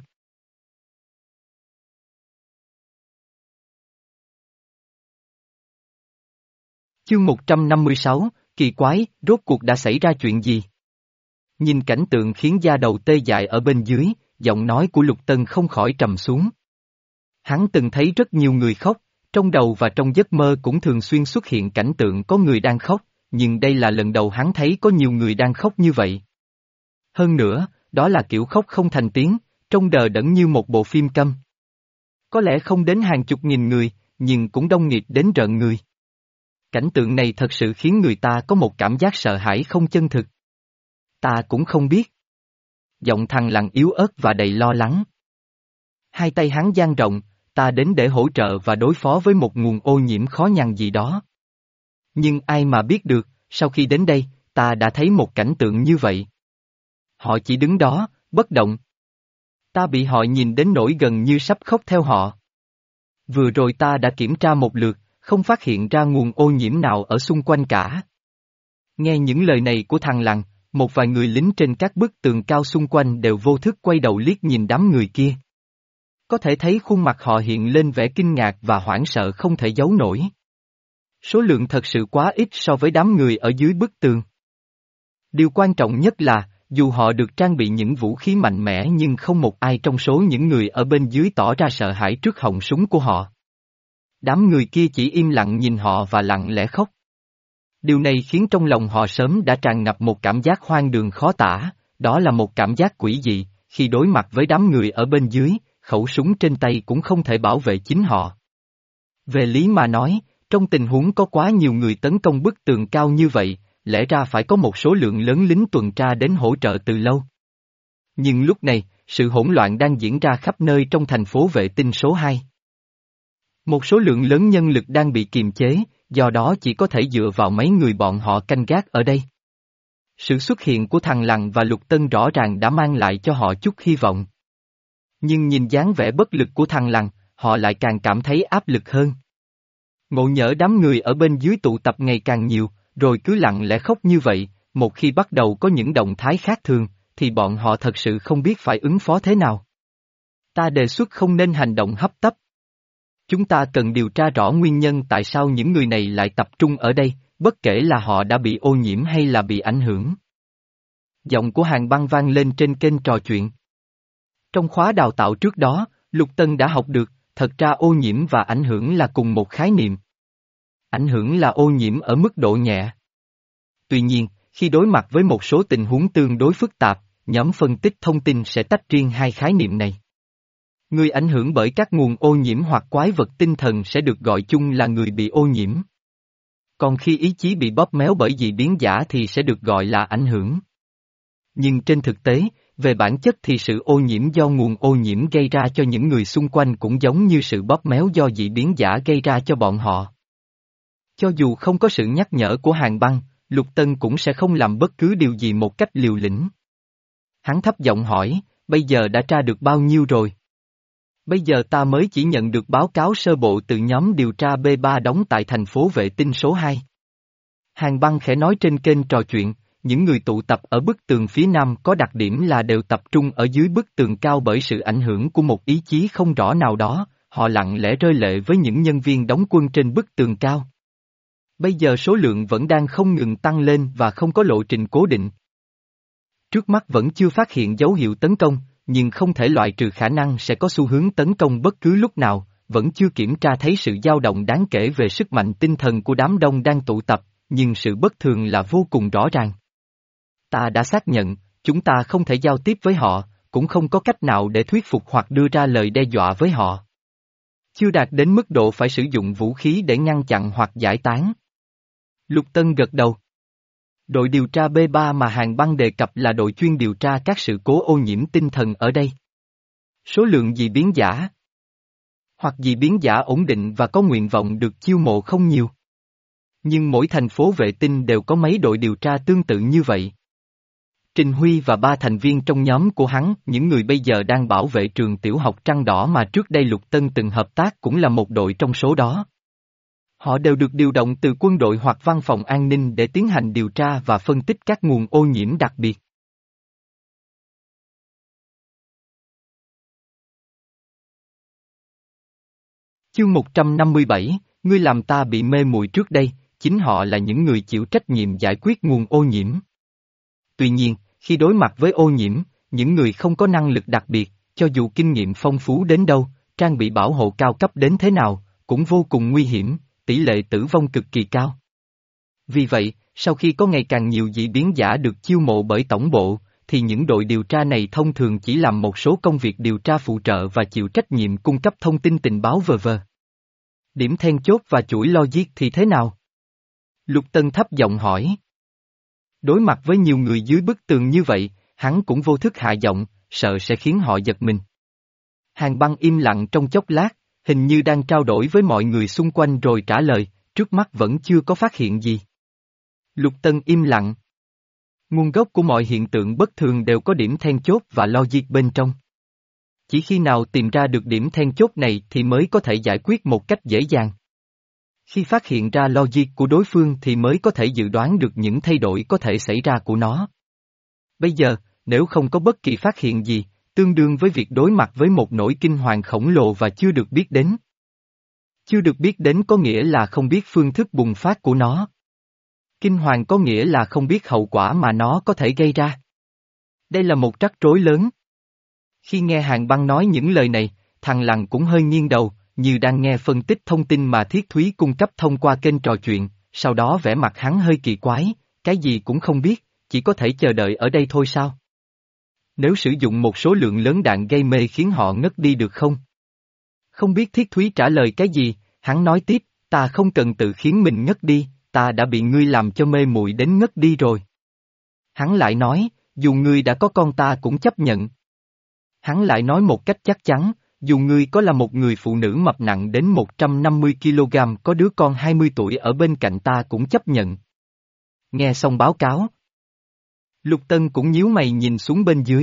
Chương một trăm năm mươi sáu, kỳ quái, rốt cuộc đã xảy ra chuyện gì? Nhìn cảnh tượng khiến da đầu tê dại ở bên dưới, giọng nói của Lục Tân không khỏi trầm xuống. Hắn từng thấy rất nhiều người khóc, trong đầu và trong giấc mơ cũng thường xuyên xuất hiện cảnh tượng có người đang khóc, nhưng đây là lần đầu hắn thấy có nhiều người đang khóc như vậy. Hơn nữa, đó là kiểu khóc không thành tiếng, trông đờ đẫn như một bộ phim câm. Có lẽ không đến hàng chục nghìn người, nhưng cũng đông nghịt đến rợn người. Cảnh tượng này thật sự khiến người ta có một cảm giác sợ hãi không chân thực. Ta cũng không biết. Giọng thằng Lặng yếu ớt và đầy lo lắng. Hai tay hắn dang rộng, ta đến để hỗ trợ và đối phó với một nguồn ô nhiễm khó nhằn gì đó. Nhưng ai mà biết được, sau khi đến đây, ta đã thấy một cảnh tượng như vậy. Họ chỉ đứng đó, bất động. Ta bị họ nhìn đến nỗi gần như sắp khóc theo họ. Vừa rồi ta đã kiểm tra một lượt, không phát hiện ra nguồn ô nhiễm nào ở xung quanh cả. Nghe những lời này của thằng Lặng, một vài người lính trên các bức tường cao xung quanh đều vô thức quay đầu liếc nhìn đám người kia. Có thể thấy khuôn mặt họ hiện lên vẻ kinh ngạc và hoảng sợ không thể giấu nổi. Số lượng thật sự quá ít so với đám người ở dưới bức tường. Điều quan trọng nhất là, dù họ được trang bị những vũ khí mạnh mẽ nhưng không một ai trong số những người ở bên dưới tỏ ra sợ hãi trước họng súng của họ. Đám người kia chỉ im lặng nhìn họ và lặng lẽ khóc. Điều này khiến trong lòng họ sớm đã tràn ngập một cảm giác hoang đường khó tả, đó là một cảm giác quỷ dị, khi đối mặt với đám người ở bên dưới, khẩu súng trên tay cũng không thể bảo vệ chính họ. Về lý mà nói, trong tình huống có quá nhiều người tấn công bức tường cao như vậy, lẽ ra phải có một số lượng lớn lính tuần tra đến hỗ trợ từ lâu. Nhưng lúc này, sự hỗn loạn đang diễn ra khắp nơi trong thành phố vệ tinh số hai. Một số lượng lớn nhân lực đang bị kiềm chế, do đó chỉ có thể dựa vào mấy người bọn họ canh gác ở đây. Sự xuất hiện của thằng Lặng và Lục Tân rõ ràng đã mang lại cho họ chút hy vọng. Nhưng nhìn dáng vẻ bất lực của thằng Lặng, họ lại càng cảm thấy áp lực hơn. Ngộ nhỡ đám người ở bên dưới tụ tập ngày càng nhiều, rồi cứ lặng lẽ khóc như vậy, một khi bắt đầu có những động thái khác thường, thì bọn họ thật sự không biết phải ứng phó thế nào. Ta đề xuất không nên hành động hấp tấp. Chúng ta cần điều tra rõ nguyên nhân tại sao những người này lại tập trung ở đây, bất kể là họ đã bị ô nhiễm hay là bị ảnh hưởng. Giọng của Hàn Băng vang lên trên kênh trò chuyện. Trong khóa đào tạo trước đó, Lục Tân đã học được, thật ra ô nhiễm và ảnh hưởng là cùng một khái niệm. Ảnh hưởng là ô nhiễm ở mức độ nhẹ. Tuy nhiên, khi đối mặt với một số tình huống tương đối phức tạp, nhóm phân tích thông tin sẽ tách riêng hai khái niệm này. Người ảnh hưởng bởi các nguồn ô nhiễm hoặc quái vật tinh thần sẽ được gọi chung là người bị ô nhiễm. Còn khi ý chí bị bóp méo bởi dị biến giả thì sẽ được gọi là ảnh hưởng. Nhưng trên thực tế, về bản chất thì sự ô nhiễm do nguồn ô nhiễm gây ra cho những người xung quanh cũng giống như sự bóp méo do dị biến giả gây ra cho bọn họ. Cho dù không có sự nhắc nhở của Hàn Băng, Lục Tân cũng sẽ không làm bất cứ điều gì một cách liều lĩnh. Hắn thấp giọng hỏi, bây giờ đã tra được bao nhiêu rồi? Bây giờ ta mới chỉ nhận được báo cáo sơ bộ từ nhóm điều tra B ba đóng tại thành phố vệ tinh số hai. Hàn Băng khẽ nói trên kênh trò chuyện, những người tụ tập ở bức tường phía nam có đặc điểm là đều tập trung ở dưới bức tường cao bởi sự ảnh hưởng của một ý chí không rõ nào đó, họ lặng lẽ rơi lệ với những nhân viên đóng quân trên bức tường cao. Bây giờ số lượng vẫn đang không ngừng tăng lên và không có lộ trình cố định. Trước mắt vẫn chưa phát hiện dấu hiệu tấn công, nhưng không thể loại trừ khả năng sẽ có xu hướng tấn công bất cứ lúc nào, vẫn chưa kiểm tra thấy sự dao động đáng kể về sức mạnh tinh thần của đám đông đang tụ tập, nhưng sự bất thường là vô cùng rõ ràng. Ta đã xác nhận, chúng ta không thể giao tiếp với họ, cũng không có cách nào để thuyết phục hoặc đưa ra lời đe dọa với họ. Chưa đạt đến mức độ phải sử dụng vũ khí để ngăn chặn hoặc giải tán. Lục Tân gật đầu. Đội điều tra B ba mà Hàn Băng đề cập là đội chuyên điều tra các sự cố ô nhiễm tinh thần ở đây. Số lượng dị biến giả hoặc dị biến giả ổn định và có nguyện vọng được chiêu mộ không nhiều. Nhưng mỗi thành phố vệ tinh đều có mấy đội điều tra tương tự như vậy. Trình Huy và ba thành viên trong nhóm của hắn, những người bây giờ đang bảo vệ trường tiểu học Trăng Đỏ mà trước đây Lục Tân từng hợp tác cũng là một đội trong số đó. Họ đều được điều động từ quân đội hoặc văn phòng an ninh để tiến hành điều tra và phân tích các nguồn ô nhiễm đặc biệt. Chương một trăm năm mươi bảy, ngươi làm ta bị mê muội trước đây, chính họ là những người chịu trách nhiệm giải quyết nguồn ô nhiễm. Tuy nhiên, khi đối mặt với ô nhiễm, những người không có năng lực đặc biệt, cho dù kinh nghiệm phong phú đến đâu, trang bị bảo hộ cao cấp đến thế nào, cũng vô cùng nguy hiểm, tỷ lệ tử vong cực kỳ cao. Vì vậy, sau khi có ngày càng nhiều dị biến giả được chiêu mộ bởi tổng bộ, thì những đội điều tra này thông thường chỉ làm một số công việc điều tra phụ trợ và chịu trách nhiệm cung cấp thông tin tình báo vờ vờ. Điểm then chốt và chuỗi logic thì thế nào? Lục Tân thấp giọng hỏi. Đối mặt với nhiều người dưới bức tường như vậy, hắn cũng vô thức hạ giọng, sợ sẽ khiến họ giật mình. Hàn Băng im lặng trong chốc lát, hình như đang trao đổi với mọi người xung quanh rồi trả lời, trước mắt vẫn chưa có phát hiện gì. Lục Tân im lặng. Nguồn gốc của mọi hiện tượng bất thường đều có điểm then chốt và logic bên trong. Chỉ khi nào tìm ra được điểm then chốt này thì mới có thể giải quyết một cách dễ dàng. Khi phát hiện ra logic của đối phương thì mới có thể dự đoán được những thay đổi có thể xảy ra của nó. Bây giờ, nếu không có bất kỳ phát hiện gì, tương đương với việc đối mặt với một nỗi kinh hoàng khổng lồ và chưa được biết đến. Chưa được biết đến có nghĩa là không biết phương thức bùng phát của nó. Kinh hoàng có nghĩa là không biết hậu quả mà nó có thể gây ra. Đây là một rắc rối lớn. Khi nghe Hàn Băng nói những lời này, thằng Lằn cũng hơi nghiêng đầu, như đang nghe phân tích thông tin mà Thiết Thúy cung cấp thông qua kênh trò chuyện, sau đó vẻ mặt hắn hơi kỳ quái, cái gì cũng không biết, chỉ có thể chờ đợi ở đây thôi sao? Nếu sử dụng một số lượng lớn đạn gây mê khiến họ ngất đi được không? Không biết Thiết Thúy trả lời cái gì, hắn nói tiếp, ta không cần tự khiến mình ngất đi, ta đã bị ngươi làm cho mê muội đến ngất đi rồi. Hắn lại nói, dù ngươi đã có con ta cũng chấp nhận. Hắn lại nói một cách chắc chắn, dù ngươi có là một người phụ nữ mập nặng đến một trăm năm mươi ki lô gam có đứa con hai mươi tuổi ở bên cạnh ta cũng chấp nhận. Nghe xong báo cáo. Lục Tân cũng nhíu mày nhìn xuống bên dưới.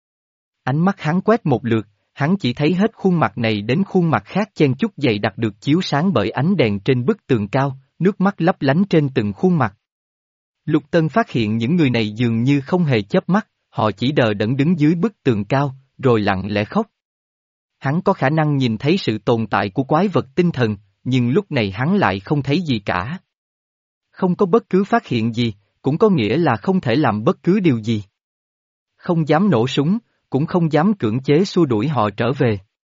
Ánh mắt hắn quét một lượt, hắn chỉ thấy hết khuôn mặt này đến khuôn mặt khác chen chúc dày đặc được chiếu sáng bởi ánh đèn trên bức tường cao, nước mắt lấp lánh trên từng khuôn mặt. Lục Tân phát hiện những người này dường như không hề chớp mắt, họ chỉ đờ đẫn đứng dưới bức tường cao, rồi lặng lẽ khóc. Hắn có khả năng nhìn thấy sự tồn tại của quái vật tinh thần, nhưng lúc này hắn lại không thấy gì cả. Không có bất cứ phát hiện gì, cũng có nghĩa là không thể làm bất cứ điều gì. Không dám nổ súng, cũng không dám cưỡng chế xua đuổi họ trở về.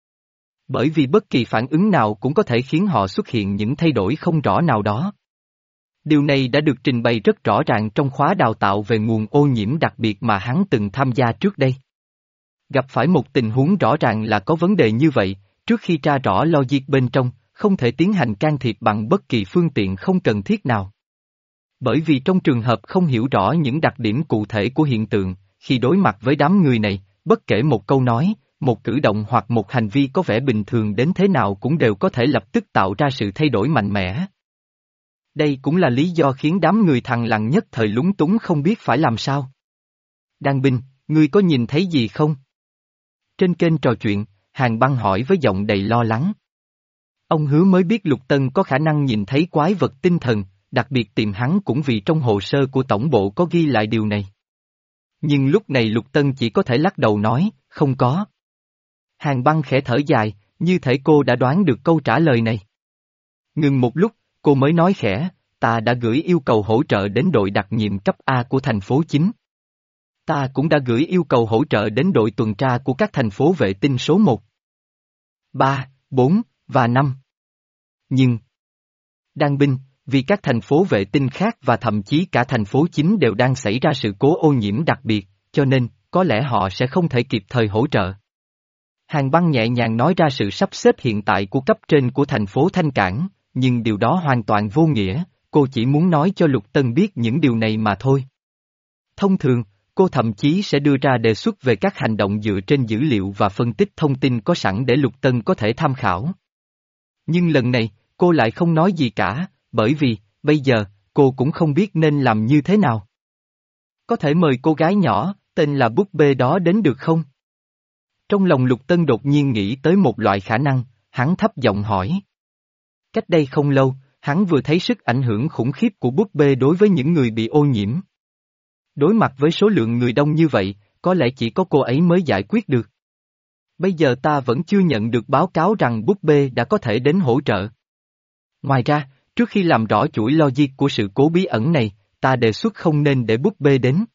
Bởi vì bất kỳ phản ứng nào cũng có thể khiến họ xuất hiện những thay đổi không rõ nào đó. Điều này đã được trình bày rất rõ ràng trong khóa đào tạo về nguồn ô nhiễm đặc biệt mà hắn từng tham gia trước đây. Gặp phải một tình huống rõ ràng là có vấn đề như vậy, trước khi tra rõ logic bên trong, không thể tiến hành can thiệp bằng bất kỳ phương tiện không cần thiết nào. Bởi vì trong trường hợp không hiểu rõ những đặc điểm cụ thể của hiện tượng, khi đối mặt với đám người này, bất kể một câu nói, một cử động hoặc một hành vi có vẻ bình thường đến thế nào cũng đều có thể lập tức tạo ra sự thay đổi mạnh mẽ. Đây cũng là lý do khiến đám người thằng lằn nhất thời lúng túng không biết phải làm sao. Đan binh, ngươi có nhìn thấy gì không? Trên kênh trò chuyện, Hàn Băng hỏi với giọng đầy lo lắng. Ông Hứa mới biết Lục Tân có khả năng nhìn thấy quái vật tinh thần, đặc biệt tìm hắn cũng vì trong hồ sơ của tổng bộ có ghi lại điều này. Nhưng lúc này Lục Tân chỉ có thể lắc đầu nói, không có. Hàn Băng khẽ thở dài, như thể cô đã đoán được câu trả lời này. Ngừng một lúc, cô mới nói khẽ, ta đã gửi yêu cầu hỗ trợ đến đội đặc nhiệm cấp A của thành phố chín. Ta cũng đã gửi yêu cầu hỗ trợ đến đội tuần tra của các thành phố vệ tinh số một, ba, bốn và năm. Nhưng, Đan binh, vì các thành phố vệ tinh khác và thậm chí cả thành phố chín đều đang xảy ra sự cố ô nhiễm đặc biệt, cho nên, có lẽ họ sẽ không thể kịp thời hỗ trợ. Hàn Băng nhẹ nhàng nói ra sự sắp xếp hiện tại của cấp trên của thành phố Thanh Cảng, nhưng điều đó hoàn toàn vô nghĩa, cô chỉ muốn nói cho Lục Tân biết những điều này mà thôi. Thông thường, cô thậm chí sẽ đưa ra đề xuất về các hành động dựa trên dữ liệu và phân tích thông tin có sẵn để Lục Tân có thể tham khảo. Nhưng lần này, cô lại không nói gì cả, bởi vì, bây giờ, cô cũng không biết nên làm như thế nào. Có thể mời cô gái nhỏ, tên là búp bê đó đến được không? Trong lòng Lục Tân đột nhiên nghĩ tới một loại khả năng, hắn thấp giọng hỏi. Cách đây không lâu, hắn vừa thấy sức ảnh hưởng khủng khiếp của búp bê đối với những người bị ô nhiễm. Đối mặt với số lượng người đông như vậy, có lẽ chỉ có cô ấy mới giải quyết được. Bây giờ ta vẫn chưa nhận được báo cáo rằng búp bê đã có thể đến hỗ trợ. Ngoài ra, trước khi làm rõ chuỗi logic của sự cố bí ẩn này, ta đề xuất không nên để búp bê đến.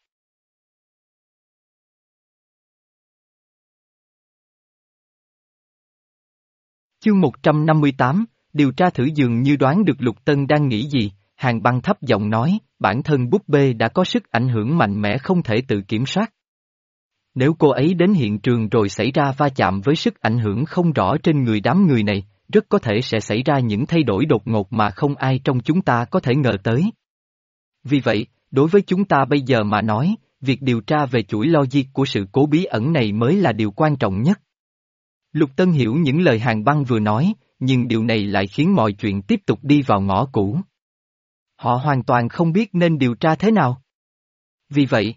Chương một trăm năm mươi tám, điều tra thử dường như đoán được Lục Tân đang nghĩ gì, Hàn Băng thấp giọng nói, bản thân búp bê đã có sức ảnh hưởng mạnh mẽ không thể tự kiểm soát. Nếu cô ấy đến hiện trường rồi xảy ra va chạm với sức ảnh hưởng không rõ trên người đám người này, rất có thể sẽ xảy ra những thay đổi đột ngột mà không ai trong chúng ta có thể ngờ tới. Vì vậy, đối với chúng ta bây giờ mà nói, việc điều tra về chuỗi logic của sự cố bí ẩn này mới là điều quan trọng nhất. Lục Tân hiểu những lời Hàn Băng vừa nói, nhưng điều này lại khiến mọi chuyện tiếp tục đi vào ngõ cũ. Họ hoàn toàn không biết nên điều tra thế nào. Vì vậy,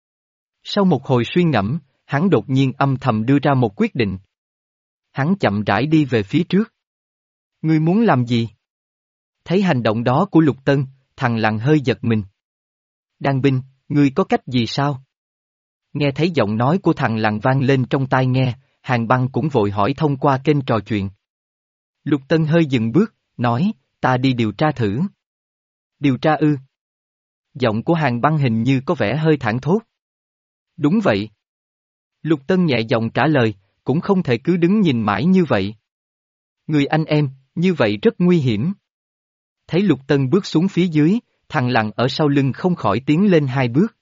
sau một hồi suy ngẫm, hắn đột nhiên âm thầm đưa ra một quyết định. Hắn chậm rãi đi về phía trước. Ngươi muốn làm gì? Thấy hành động đó của Lục Tân, thằng lằn hơi giật mình. Đan binh, ngươi có cách gì sao? Nghe thấy giọng nói của thằng lằn vang lên trong tai nghe, Hàn Băng cũng vội hỏi thông qua kênh trò chuyện. Lục Tân hơi dừng bước, nói, ta đi điều tra thử. Điều tra ư? Giọng của Hàn Băng hình như có vẻ hơi thảng thốt. Đúng vậy. Lục Tân nhẹ giọng trả lời, cũng không thể cứ đứng nhìn mãi như vậy. Người anh em, như vậy rất nguy hiểm. Thấy Lục Tân bước xuống phía dưới, thằng lằn ở sau lưng không khỏi tiến lên hai bước.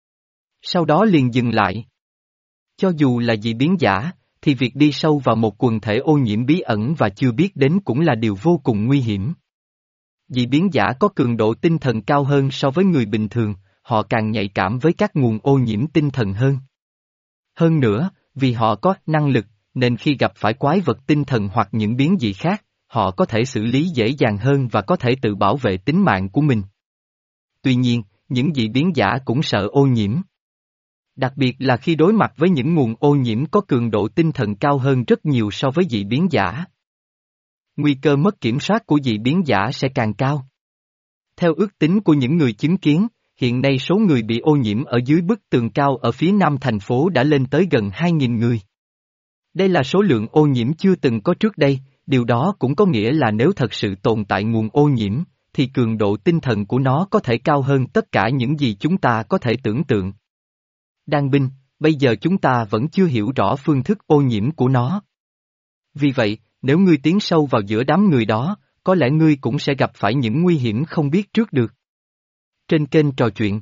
Sau đó liền dừng lại. Cho dù là dị biến giả, thì việc đi sâu vào một quần thể ô nhiễm bí ẩn và chưa biết đến cũng là điều vô cùng nguy hiểm. Dị biến giả có cường độ tinh thần cao hơn so với người bình thường, họ càng nhạy cảm với các nguồn ô nhiễm tinh thần hơn. Hơn nữa, vì họ có năng lực, nên khi gặp phải quái vật tinh thần hoặc những biến dị khác, họ có thể xử lý dễ dàng hơn và có thể tự bảo vệ tính mạng của mình. Tuy nhiên, những dị biến giả cũng sợ ô nhiễm. Đặc biệt là khi đối mặt với những nguồn ô nhiễm có cường độ tinh thần cao hơn rất nhiều so với dị biến giả. Nguy cơ mất kiểm soát của dị biến giả sẽ càng cao. Theo ước tính của những người chứng kiến, hiện nay số người bị ô nhiễm ở dưới bức tường cao ở phía nam thành phố đã lên tới gần hai nghìn người. Đây là số lượng ô nhiễm chưa từng có trước đây, điều đó cũng có nghĩa là nếu thật sự tồn tại nguồn ô nhiễm, thì cường độ tinh thần của nó có thể cao hơn tất cả những gì chúng ta có thể tưởng tượng. Đan binh, bây giờ chúng ta vẫn chưa hiểu rõ phương thức ô nhiễm của nó. Vì vậy, nếu ngươi tiến sâu vào giữa đám người đó, có lẽ ngươi cũng sẽ gặp phải những nguy hiểm không biết trước được. Trên kênh trò chuyện,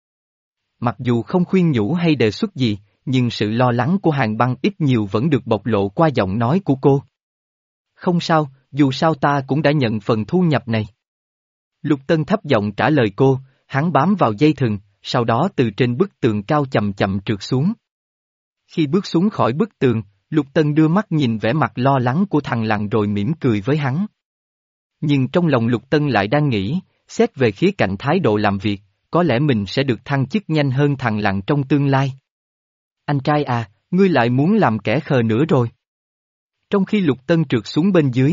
mặc dù không khuyên nhủ hay đề xuất gì, nhưng sự lo lắng của Hàn Băng ít nhiều vẫn được bộc lộ qua giọng nói của cô. Không sao, dù sao ta cũng đã nhận phần thu nhập này. Lục Tân thấp giọng trả lời cô, hắn bám vào dây thừng, sau đó từ trên bức tường cao chậm chậm trượt xuống. Khi bước xuống khỏi bức tường, Lục Tân đưa mắt nhìn vẻ mặt lo lắng của thằng lằn rồi mỉm cười với hắn. Nhưng trong lòng Lục Tân lại đang nghĩ, xét về khía cạnh thái độ làm việc, có lẽ mình sẽ được thăng chức nhanh hơn thằng Lặng trong tương lai. Anh trai à, ngươi lại muốn làm kẻ khờ nữa rồi. Trong khi Lục Tân trượt xuống bên dưới,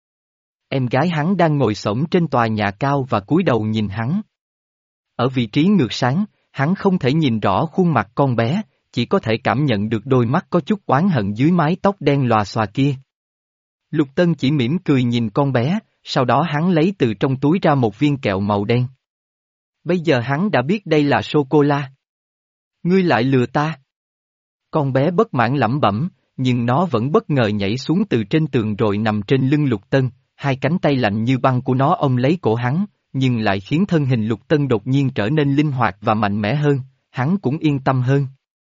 em gái hắn đang ngồi xổm trên tòa nhà cao và cúi đầu nhìn hắn. Ở vị trí ngược sáng, hắn không thể nhìn rõ khuôn mặt con bé, chỉ có thể cảm nhận được đôi mắt có chút oán hận dưới mái tóc đen lòa xòa kia. Lục Tân chỉ mỉm cười nhìn con bé, sau đó hắn lấy từ trong túi ra một viên kẹo màu đen. Bây giờ hắn đã biết đây là sô-cô-la. Ngươi lại lừa ta. Con bé bất mãn lẩm bẩm, nhưng nó vẫn bất ngờ nhảy xuống từ trên tường rồi nằm trên lưng Lục Tân, hai cánh tay lạnh như băng của nó ôm lấy cổ hắn, nhưng lại khiến thân hình Lục Tân đột nhiên trở nên linh hoạt và mạnh mẽ hơn, hắn cũng yên tâm hơn.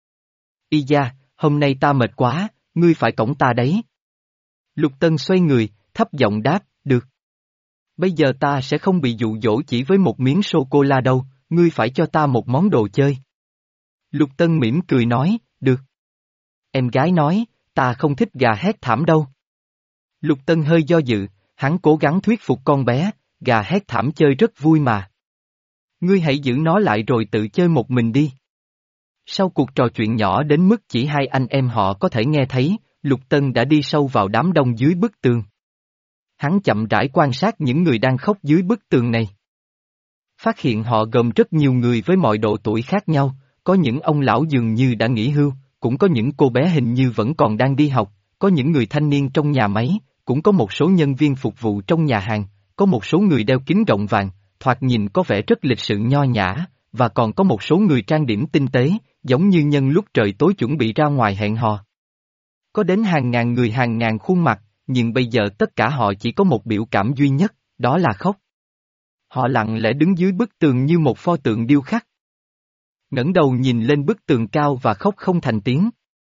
Y da, hôm nay ta mệt quá, ngươi phải cõng ta đấy. Lục Tân xoay người, thấp giọng đáp, được. Bây giờ ta sẽ không bị dụ dỗ chỉ với một miếng sô-cô-la đâu, ngươi phải cho ta một món đồ chơi. Lục Tân mỉm cười nói, được. Em gái nói, ta không thích gà hét thảm đâu. Lục Tân hơi do dự, hắn cố gắng thuyết phục con bé, gà hét thảm chơi rất vui mà. Ngươi hãy giữ nó lại rồi tự chơi một mình đi. Sau cuộc trò chuyện nhỏ đến mức chỉ hai anh em họ có thể nghe thấy, Lục Tân đã đi sâu vào đám đông dưới bức tường. Hắn chậm rãi quan sát những người đang khóc dưới bức tường này. Phát hiện họ gồm rất nhiều người với mọi độ tuổi khác nhau, có những ông lão dường như đã nghỉ hưu, cũng có những cô bé hình như vẫn còn đang đi học, có những người thanh niên trong nhà máy, cũng có một số nhân viên phục vụ trong nhà hàng, có một số người đeo kính gọng vàng, thoạt nhìn có vẻ rất lịch sự nho nhã, và còn có một số người trang điểm tinh tế, giống như nhân lúc trời tối chuẩn bị ra ngoài hẹn hò. Có đến hàng ngàn người hàng ngàn khuôn mặt, nhưng bây giờ tất cả họ chỉ có một biểu cảm duy nhất, đó là khóc. Họ lặng lẽ đứng dưới bức tường như một pho tượng điêu khắc. Ngẩng đầu nhìn lên bức tường cao và khóc không thành tiếng.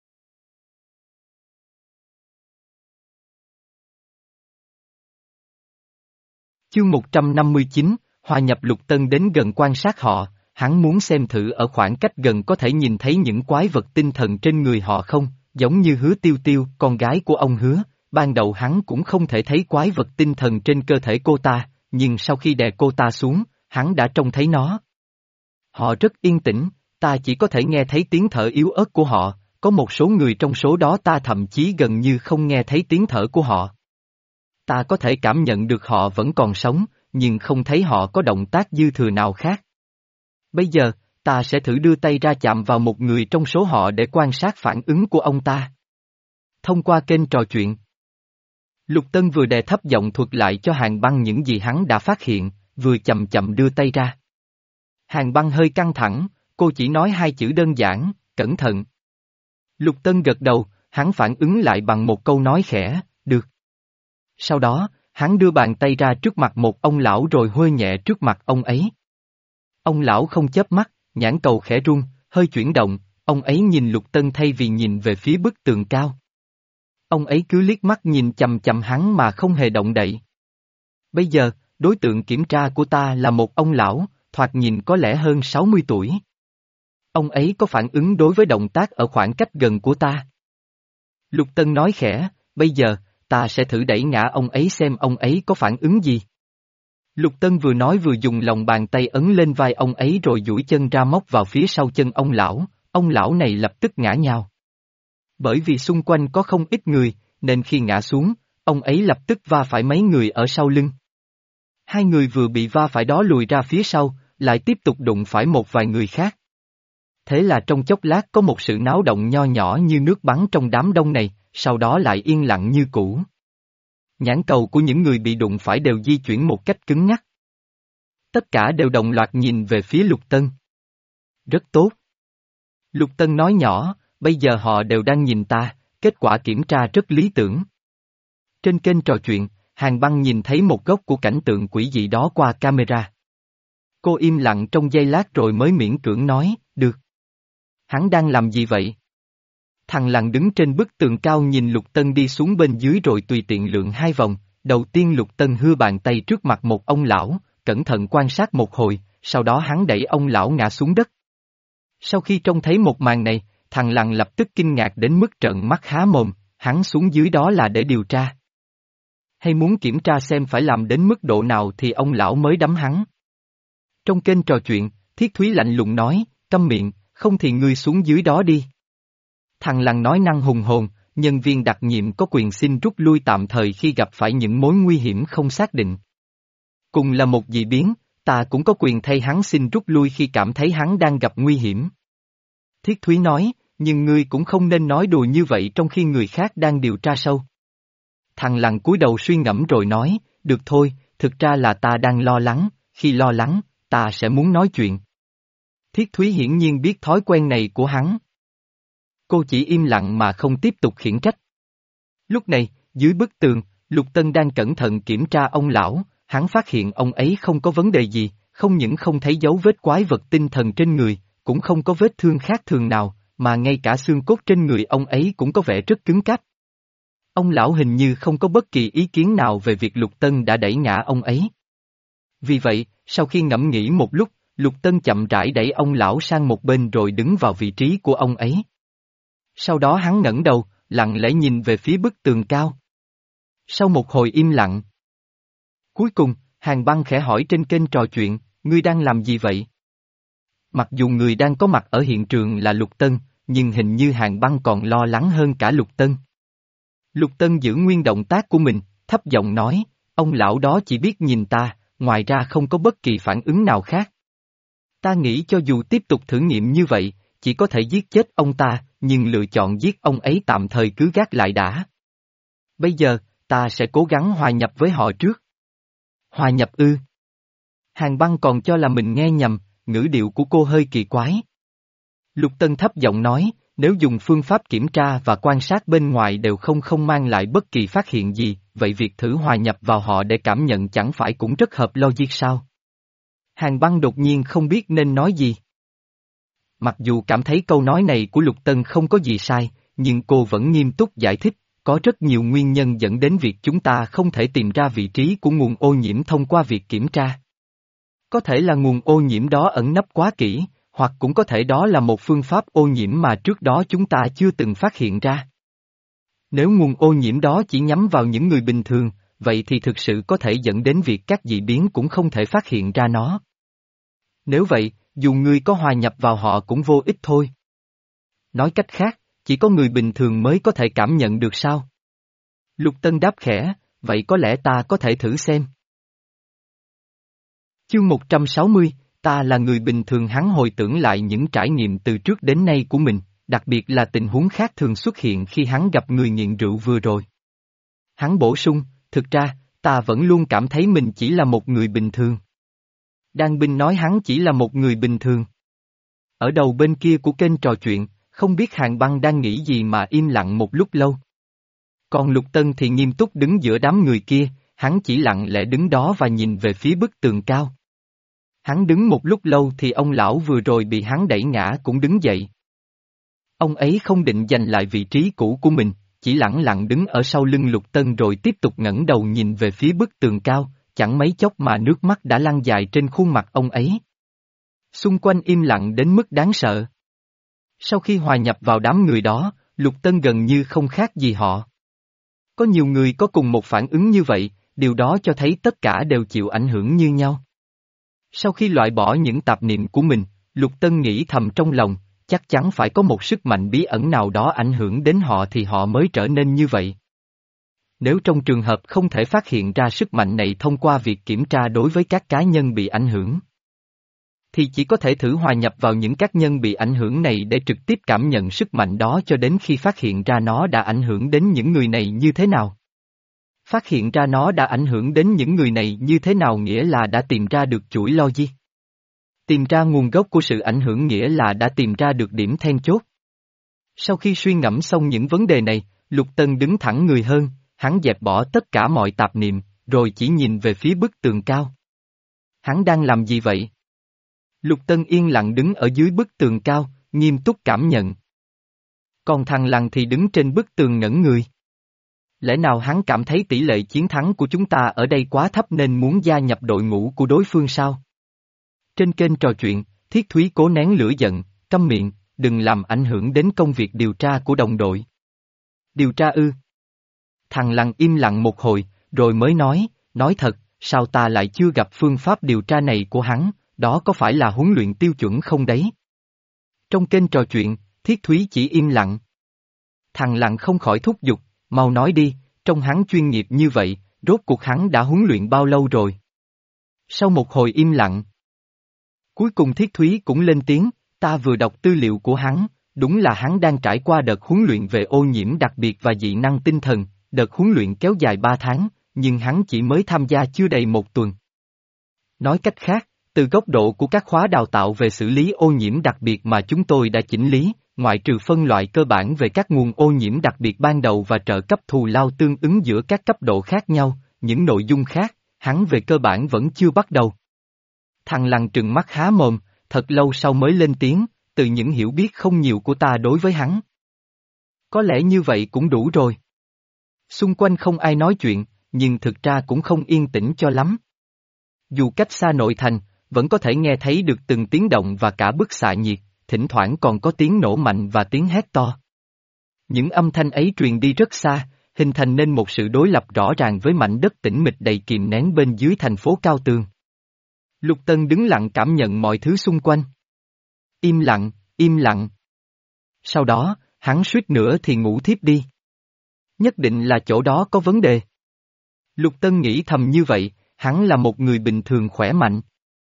Chương một trăm năm mươi chín, hòa nhập. Lục Tân đến gần quan sát họ, hắn muốn xem thử ở khoảng cách gần có thể nhìn thấy những quái vật tinh thần trên người họ không, giống như Hứa Tiêu Tiêu, con gái của ông Hứa. Ban đầu hắn cũng không thể thấy quái vật tinh thần trên cơ thể cô ta, nhưng sau khi đè cô ta xuống, hắn đã trông thấy nó. Họ rất yên tĩnh, ta chỉ có thể nghe thấy tiếng thở yếu ớt của họ, có một số người trong số đó ta thậm chí gần như không nghe thấy tiếng thở của họ. Ta có thể cảm nhận được họ vẫn còn sống, nhưng không thấy họ có động tác dư thừa nào khác. Bây giờ, ta sẽ thử đưa tay ra chạm vào một người trong số họ để quan sát phản ứng của ông ta. Thông qua kênh trò chuyện, Lục Tân vừa đè thấp giọng thuật lại cho Hàn Băng những gì hắn đã phát hiện, vừa chậm chậm đưa tay ra. Hàn Băng hơi căng thẳng, cô chỉ nói hai chữ đơn giản, cẩn thận. Lục Tân gật đầu, hắn phản ứng lại bằng một câu nói khẽ, được. Sau đó, hắn đưa bàn tay ra trước mặt một ông lão rồi hôi nhẹ trước mặt ông ấy. Ông lão không chớp mắt, nhãn cầu khẽ rung, hơi chuyển động, ông ấy nhìn Lục Tân thay vì nhìn về phía bức tường cao. Ông ấy cứ liếc mắt nhìn chằm chằm hắn mà không hề động đậy. Bây giờ, đối tượng kiểm tra của ta là một ông lão, thoạt nhìn có lẽ hơn sáu mươi tuổi. Ông ấy có phản ứng đối với động tác ở khoảng cách gần của ta. Lục Tân nói khẽ, bây giờ, ta sẽ thử đẩy ngã ông ấy xem ông ấy có phản ứng gì. Lục Tân vừa nói vừa dùng lòng bàn tay ấn lên vai ông ấy rồi duỗi chân ra móc vào phía sau chân ông lão, ông lão này lập tức ngã nhào. Bởi vì xung quanh có không ít người, nên khi ngã xuống, ông ấy lập tức va phải mấy người ở sau lưng. Hai người vừa bị va phải đó lùi ra phía sau, lại tiếp tục đụng phải một vài người khác. Thế là trong chốc lát có một sự náo động nho nhỏ như nước bắn trong đám đông này, sau đó lại yên lặng như cũ. Nhãn cầu của những người bị đụng phải đều di chuyển một cách cứng nhắc. Tất cả đều đồng loạt nhìn về phía Lục Tân. Rất tốt. Lục Tân nói nhỏ, bây giờ họ đều đang nhìn ta, kết quả kiểm tra rất lý tưởng. Trên kênh trò chuyện, Hàn Băng nhìn thấy một góc của cảnh tượng quỷ dị đó qua camera. Cô im lặng trong giây lát rồi mới miễn cưỡng nói, được. Hắn đang làm gì vậy? Thằng Lằn đứng trên bức tường cao nhìn Lục Tân đi xuống bên dưới rồi tùy tiện lượn hai vòng, đầu tiên Lục Tân hư bàn tay trước mặt một ông lão, cẩn thận quan sát một hồi, sau đó hắn đẩy ông lão ngã xuống đất. Sau khi trông thấy một màn này, thằng Lằn lập tức kinh ngạc đến mức trợn mắt há mồm, hắn xuống dưới đó là để điều tra. Hay muốn kiểm tra xem phải làm đến mức độ nào thì ông lão mới đấm hắn. Trong kênh trò chuyện, Thiết Thúy lạnh lùng nói, câm miệng, không thì ngươi xuống dưới đó đi. Thằng Lằn nói năng hùng hồn, nhân viên đặc nhiệm có quyền xin rút lui tạm thời khi gặp phải những mối nguy hiểm không xác định. Cùng là một dị biến, ta cũng có quyền thay hắn xin rút lui khi cảm thấy hắn đang gặp nguy hiểm. Thiết Thúy nói, nhưng ngươi cũng không nên nói đùa như vậy trong khi người khác đang điều tra sâu. Thằng Lằn cúi đầu suy ngẫm rồi nói, được thôi, thực ra là ta đang lo lắng, khi lo lắng, ta sẽ muốn nói chuyện. Thiết Thúy hiển nhiên biết thói quen này của hắn. Cô chỉ im lặng mà không tiếp tục khiển trách. Lúc này, dưới bức tường, Lục Tân đang cẩn thận kiểm tra ông lão, hắn phát hiện ông ấy không có vấn đề gì, không những không thấy dấu vết quái vật tinh thần trên người, cũng không có vết thương khác thường nào, mà ngay cả xương cốt trên người ông ấy cũng có vẻ rất cứng cáp. Ông lão hình như không có bất kỳ ý kiến nào về việc Lục Tân đã đẩy ngã ông ấy. Vì vậy, sau khi ngẫm nghĩ một lúc, Lục Tân chậm rãi đẩy ông lão sang một bên rồi đứng vào vị trí của ông ấy. Sau đó hắn ngẩng đầu, lặng lẽ nhìn về phía bức tường cao. Sau một hồi im lặng. Cuối cùng, Hàn Băng khẽ hỏi trên kênh trò chuyện, ngươi đang làm gì vậy? Mặc dù người đang có mặt ở hiện trường là Lục Tân, nhưng hình như Hàn Băng còn lo lắng hơn cả Lục Tân. Lục Tân giữ nguyên động tác của mình, thấp giọng nói, ông lão đó chỉ biết nhìn ta, ngoài ra không có bất kỳ phản ứng nào khác. Ta nghĩ cho dù tiếp tục thử nghiệm như vậy, chỉ có thể giết chết ông ta, nhưng lựa chọn giết ông ấy tạm thời cứ gác lại đã. Bây giờ, ta sẽ cố gắng hòa nhập với họ trước. Hòa nhập ư? Hàn Băng còn cho là mình nghe nhầm, ngữ điệu của cô hơi kỳ quái. Lục Tân thấp giọng nói, nếu dùng phương pháp kiểm tra và quan sát bên ngoài đều không không mang lại bất kỳ phát hiện gì, vậy việc thử hòa nhập vào họ để cảm nhận chẳng phải cũng rất hợp logic sao? Hàn Băng đột nhiên không biết nên nói gì. Mặc dù cảm thấy câu nói này của Lục Tân không có gì sai, nhưng cô vẫn nghiêm túc giải thích, có rất nhiều nguyên nhân dẫn đến việc chúng ta không thể tìm ra vị trí của nguồn ô nhiễm thông qua việc kiểm tra. Có thể là nguồn ô nhiễm đó ẩn nấp quá kỹ, hoặc cũng có thể đó là một phương pháp ô nhiễm mà trước đó chúng ta chưa từng phát hiện ra. Nếu nguồn ô nhiễm đó chỉ nhắm vào những người bình thường, vậy thì thực sự có thể dẫn đến việc các dị biến cũng không thể phát hiện ra nó. Nếu vậy, dù ngươi có hòa nhập vào họ cũng vô ích thôi. Nói cách khác, chỉ có người bình thường mới có thể cảm nhận được sao? Lục Tân đáp khẽ, vậy có lẽ ta có thể thử xem. Chương một trăm sáu mươi, ta là người bình thường. Hắn hồi tưởng lại những trải nghiệm từ trước đến nay của mình, đặc biệt là tình huống khác thường xuất hiện khi hắn gặp người nghiện rượu vừa rồi. Hắn bổ sung, thực ra, ta vẫn luôn cảm thấy mình chỉ là một người bình thường. Đan Binh nói hắn chỉ là một người bình thường. Ở đầu bên kia của kênh trò chuyện, không biết Hàn Băng đang nghĩ gì mà im lặng một lúc lâu. Còn Lục Tân thì nghiêm túc đứng giữa đám người kia, hắn chỉ lặng lẽ đứng đó và nhìn về phía bức tường cao. Hắn đứng một lúc lâu thì ông lão vừa rồi bị hắn đẩy ngã cũng đứng dậy. Ông ấy không định giành lại vị trí cũ của mình, chỉ lẳng lặng đứng ở sau lưng Lục Tân rồi tiếp tục ngẩng đầu nhìn về phía bức tường cao, chẳng mấy chốc mà nước mắt đã lăn dài trên khuôn mặt ông ấy. Xung quanh im lặng đến mức đáng sợ. Sau khi hòa nhập vào đám người đó, Lục Tân gần như không khác gì họ. Có nhiều người có cùng một phản ứng như vậy, điều đó cho thấy tất cả đều chịu ảnh hưởng như nhau. Sau khi loại bỏ những tạp niệm của mình, Lục Tân nghĩ thầm trong lòng, chắc chắn phải có một sức mạnh bí ẩn nào đó ảnh hưởng đến họ thì họ mới trở nên như vậy. Nếu trong trường hợp không thể phát hiện ra sức mạnh này thông qua việc kiểm tra đối với các cá nhân bị ảnh hưởng, thì chỉ có thể thử hòa nhập vào những cá nhân bị ảnh hưởng này để trực tiếp cảm nhận sức mạnh đó cho đến khi phát hiện ra nó đã ảnh hưởng đến những người này như thế nào. Phát hiện ra nó đã ảnh hưởng đến những người này như thế nào nghĩa là đã tìm ra được chuỗi logic. Tìm ra nguồn gốc của sự ảnh hưởng nghĩa là đã tìm ra được điểm then chốt. Sau khi suy ngẫm xong những vấn đề này, Lục Tân đứng thẳng người hơn, hắn dẹp bỏ tất cả mọi tạp niệm, rồi chỉ nhìn về phía bức tường cao. Hắn đang làm gì vậy? Lục Tân yên lặng đứng ở dưới bức tường cao, nghiêm túc cảm nhận. Còn thằng Lằn thì đứng trên bức tường ngẩn người. Lẽ nào hắn cảm thấy tỷ lệ chiến thắng của chúng ta ở đây quá thấp nên muốn gia nhập đội ngũ của đối phương sao? Trên kênh trò chuyện, Thiết Thúy cố nén lửa giận, câm miệng, đừng làm ảnh hưởng đến công việc điều tra của đồng đội. Điều tra ư? Thằng Lằn im lặng một hồi, rồi mới nói, nói thật, sao ta lại chưa gặp phương pháp điều tra này của hắn, đó có phải là huấn luyện tiêu chuẩn không đấy? Trong kênh trò chuyện, Thiết Thúy chỉ im lặng. Thằng Lặng không khỏi thúc giục, mau nói đi, trông hắn chuyên nghiệp như vậy, rốt cuộc hắn đã huấn luyện bao lâu rồi? Sau một hồi im lặng, cuối cùng Thiết Thúy cũng lên tiếng, ta vừa đọc tư liệu của hắn, đúng là hắn đang trải qua đợt huấn luyện về ô nhiễm đặc biệt và dị năng tinh thần, đợt huấn luyện kéo dài ba tháng, nhưng hắn chỉ mới tham gia chưa đầy một tuần. Nói cách khác, từ góc độ của các khóa đào tạo về xử lý ô nhiễm đặc biệt mà chúng tôi đã chỉnh lý, ngoại trừ phân loại cơ bản về các nguồn ô nhiễm đặc biệt ban đầu và trợ cấp thù lao tương ứng giữa các cấp độ khác nhau, những nội dung khác, hắn về cơ bản vẫn chưa bắt đầu. Thằng Lằn trừng mắt há mồm, thật lâu sau mới lên tiếng, từ những hiểu biết không nhiều của ta đối với hắn. Có lẽ như vậy cũng đủ rồi. Xung quanh không ai nói chuyện, nhưng thực ra cũng không yên tĩnh cho lắm. Dù cách xa nội thành, vẫn có thể nghe thấy được từng tiếng động và cả bức xạ nhiệt, thỉnh thoảng còn có tiếng nổ mạnh và tiếng hét to. Những âm thanh ấy truyền đi rất xa, hình thành nên một sự đối lập rõ ràng với mảnh đất tĩnh mịch đầy kìm nén bên dưới thành phố cao tường. Lục Tân đứng lặng cảm nhận mọi thứ xung quanh. Im lặng, im lặng. Sau đó, hắn suýt nữa thì ngủ thiếp đi. Nhất định là chỗ đó có vấn đề. Lục Tân nghĩ thầm như vậy, hắn là một người bình thường khỏe mạnh.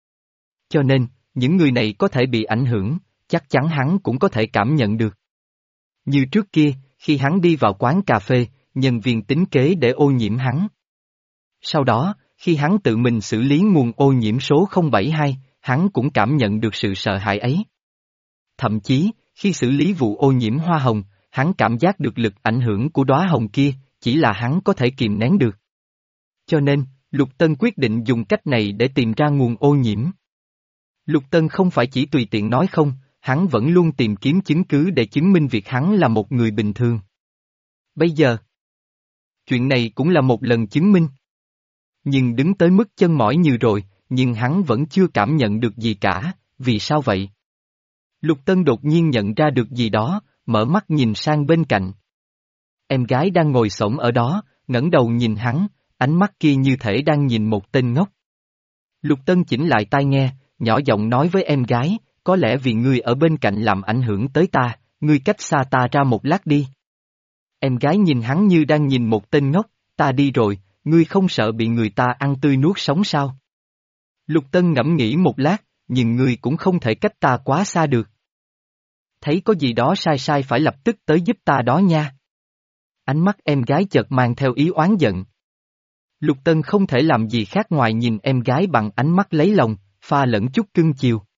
Cho nên, những người này có thể bị ảnh hưởng, chắc chắn hắn cũng có thể cảm nhận được. Như trước kia, khi hắn đi vào quán cà phê, nhân viên tính kế để ô nhiễm hắn. Sau đó, khi hắn tự mình xử lý nguồn ô nhiễm số không bảy hai, hắn cũng cảm nhận được sự sợ hãi ấy. Thậm chí, khi xử lý vụ ô nhiễm hoa hồng, hắn cảm giác được lực ảnh hưởng của đóa hồng kia, chỉ là hắn có thể kìm nén được. Cho nên, Lục Tân quyết định dùng cách này để tìm ra nguồn ô nhiễm. Lục Tân không phải chỉ tùy tiện nói không, hắn vẫn luôn tìm kiếm chứng cứ để chứng minh việc hắn là một người bình thường. Bây giờ, chuyện này cũng là một lần chứng minh. Nhưng đứng tới mức chân mỏi như rồi, nhưng hắn vẫn chưa cảm nhận được gì cả, vì sao vậy? Lục Tân đột nhiên nhận ra được gì đó, mở mắt nhìn sang bên cạnh. Em gái đang ngồi xổm ở đó, ngẩng đầu nhìn hắn, ánh mắt kia như thể đang nhìn một tên ngốc. Lục Tân chỉnh lại tai nghe, nhỏ giọng nói với em gái, có lẽ vì ngươi ở bên cạnh làm ảnh hưởng tới ta, ngươi cách xa ta ra một lát đi. Em gái nhìn hắn như đang nhìn một tên ngốc, ta đi rồi, ngươi không sợ bị người ta ăn tươi nuốt sống sao? Lục Tân ngẫm nghĩ một lát, nhưng ngươi cũng không thể cách ta quá xa được. Thấy có gì đó sai sai phải lập tức tới giúp ta đó nha. Ánh mắt em gái chợt mang theo ý oán giận. Lục Tân không thể làm gì khác ngoài nhìn em gái bằng ánh mắt lấy lòng, pha lẫn chút cưng chiều.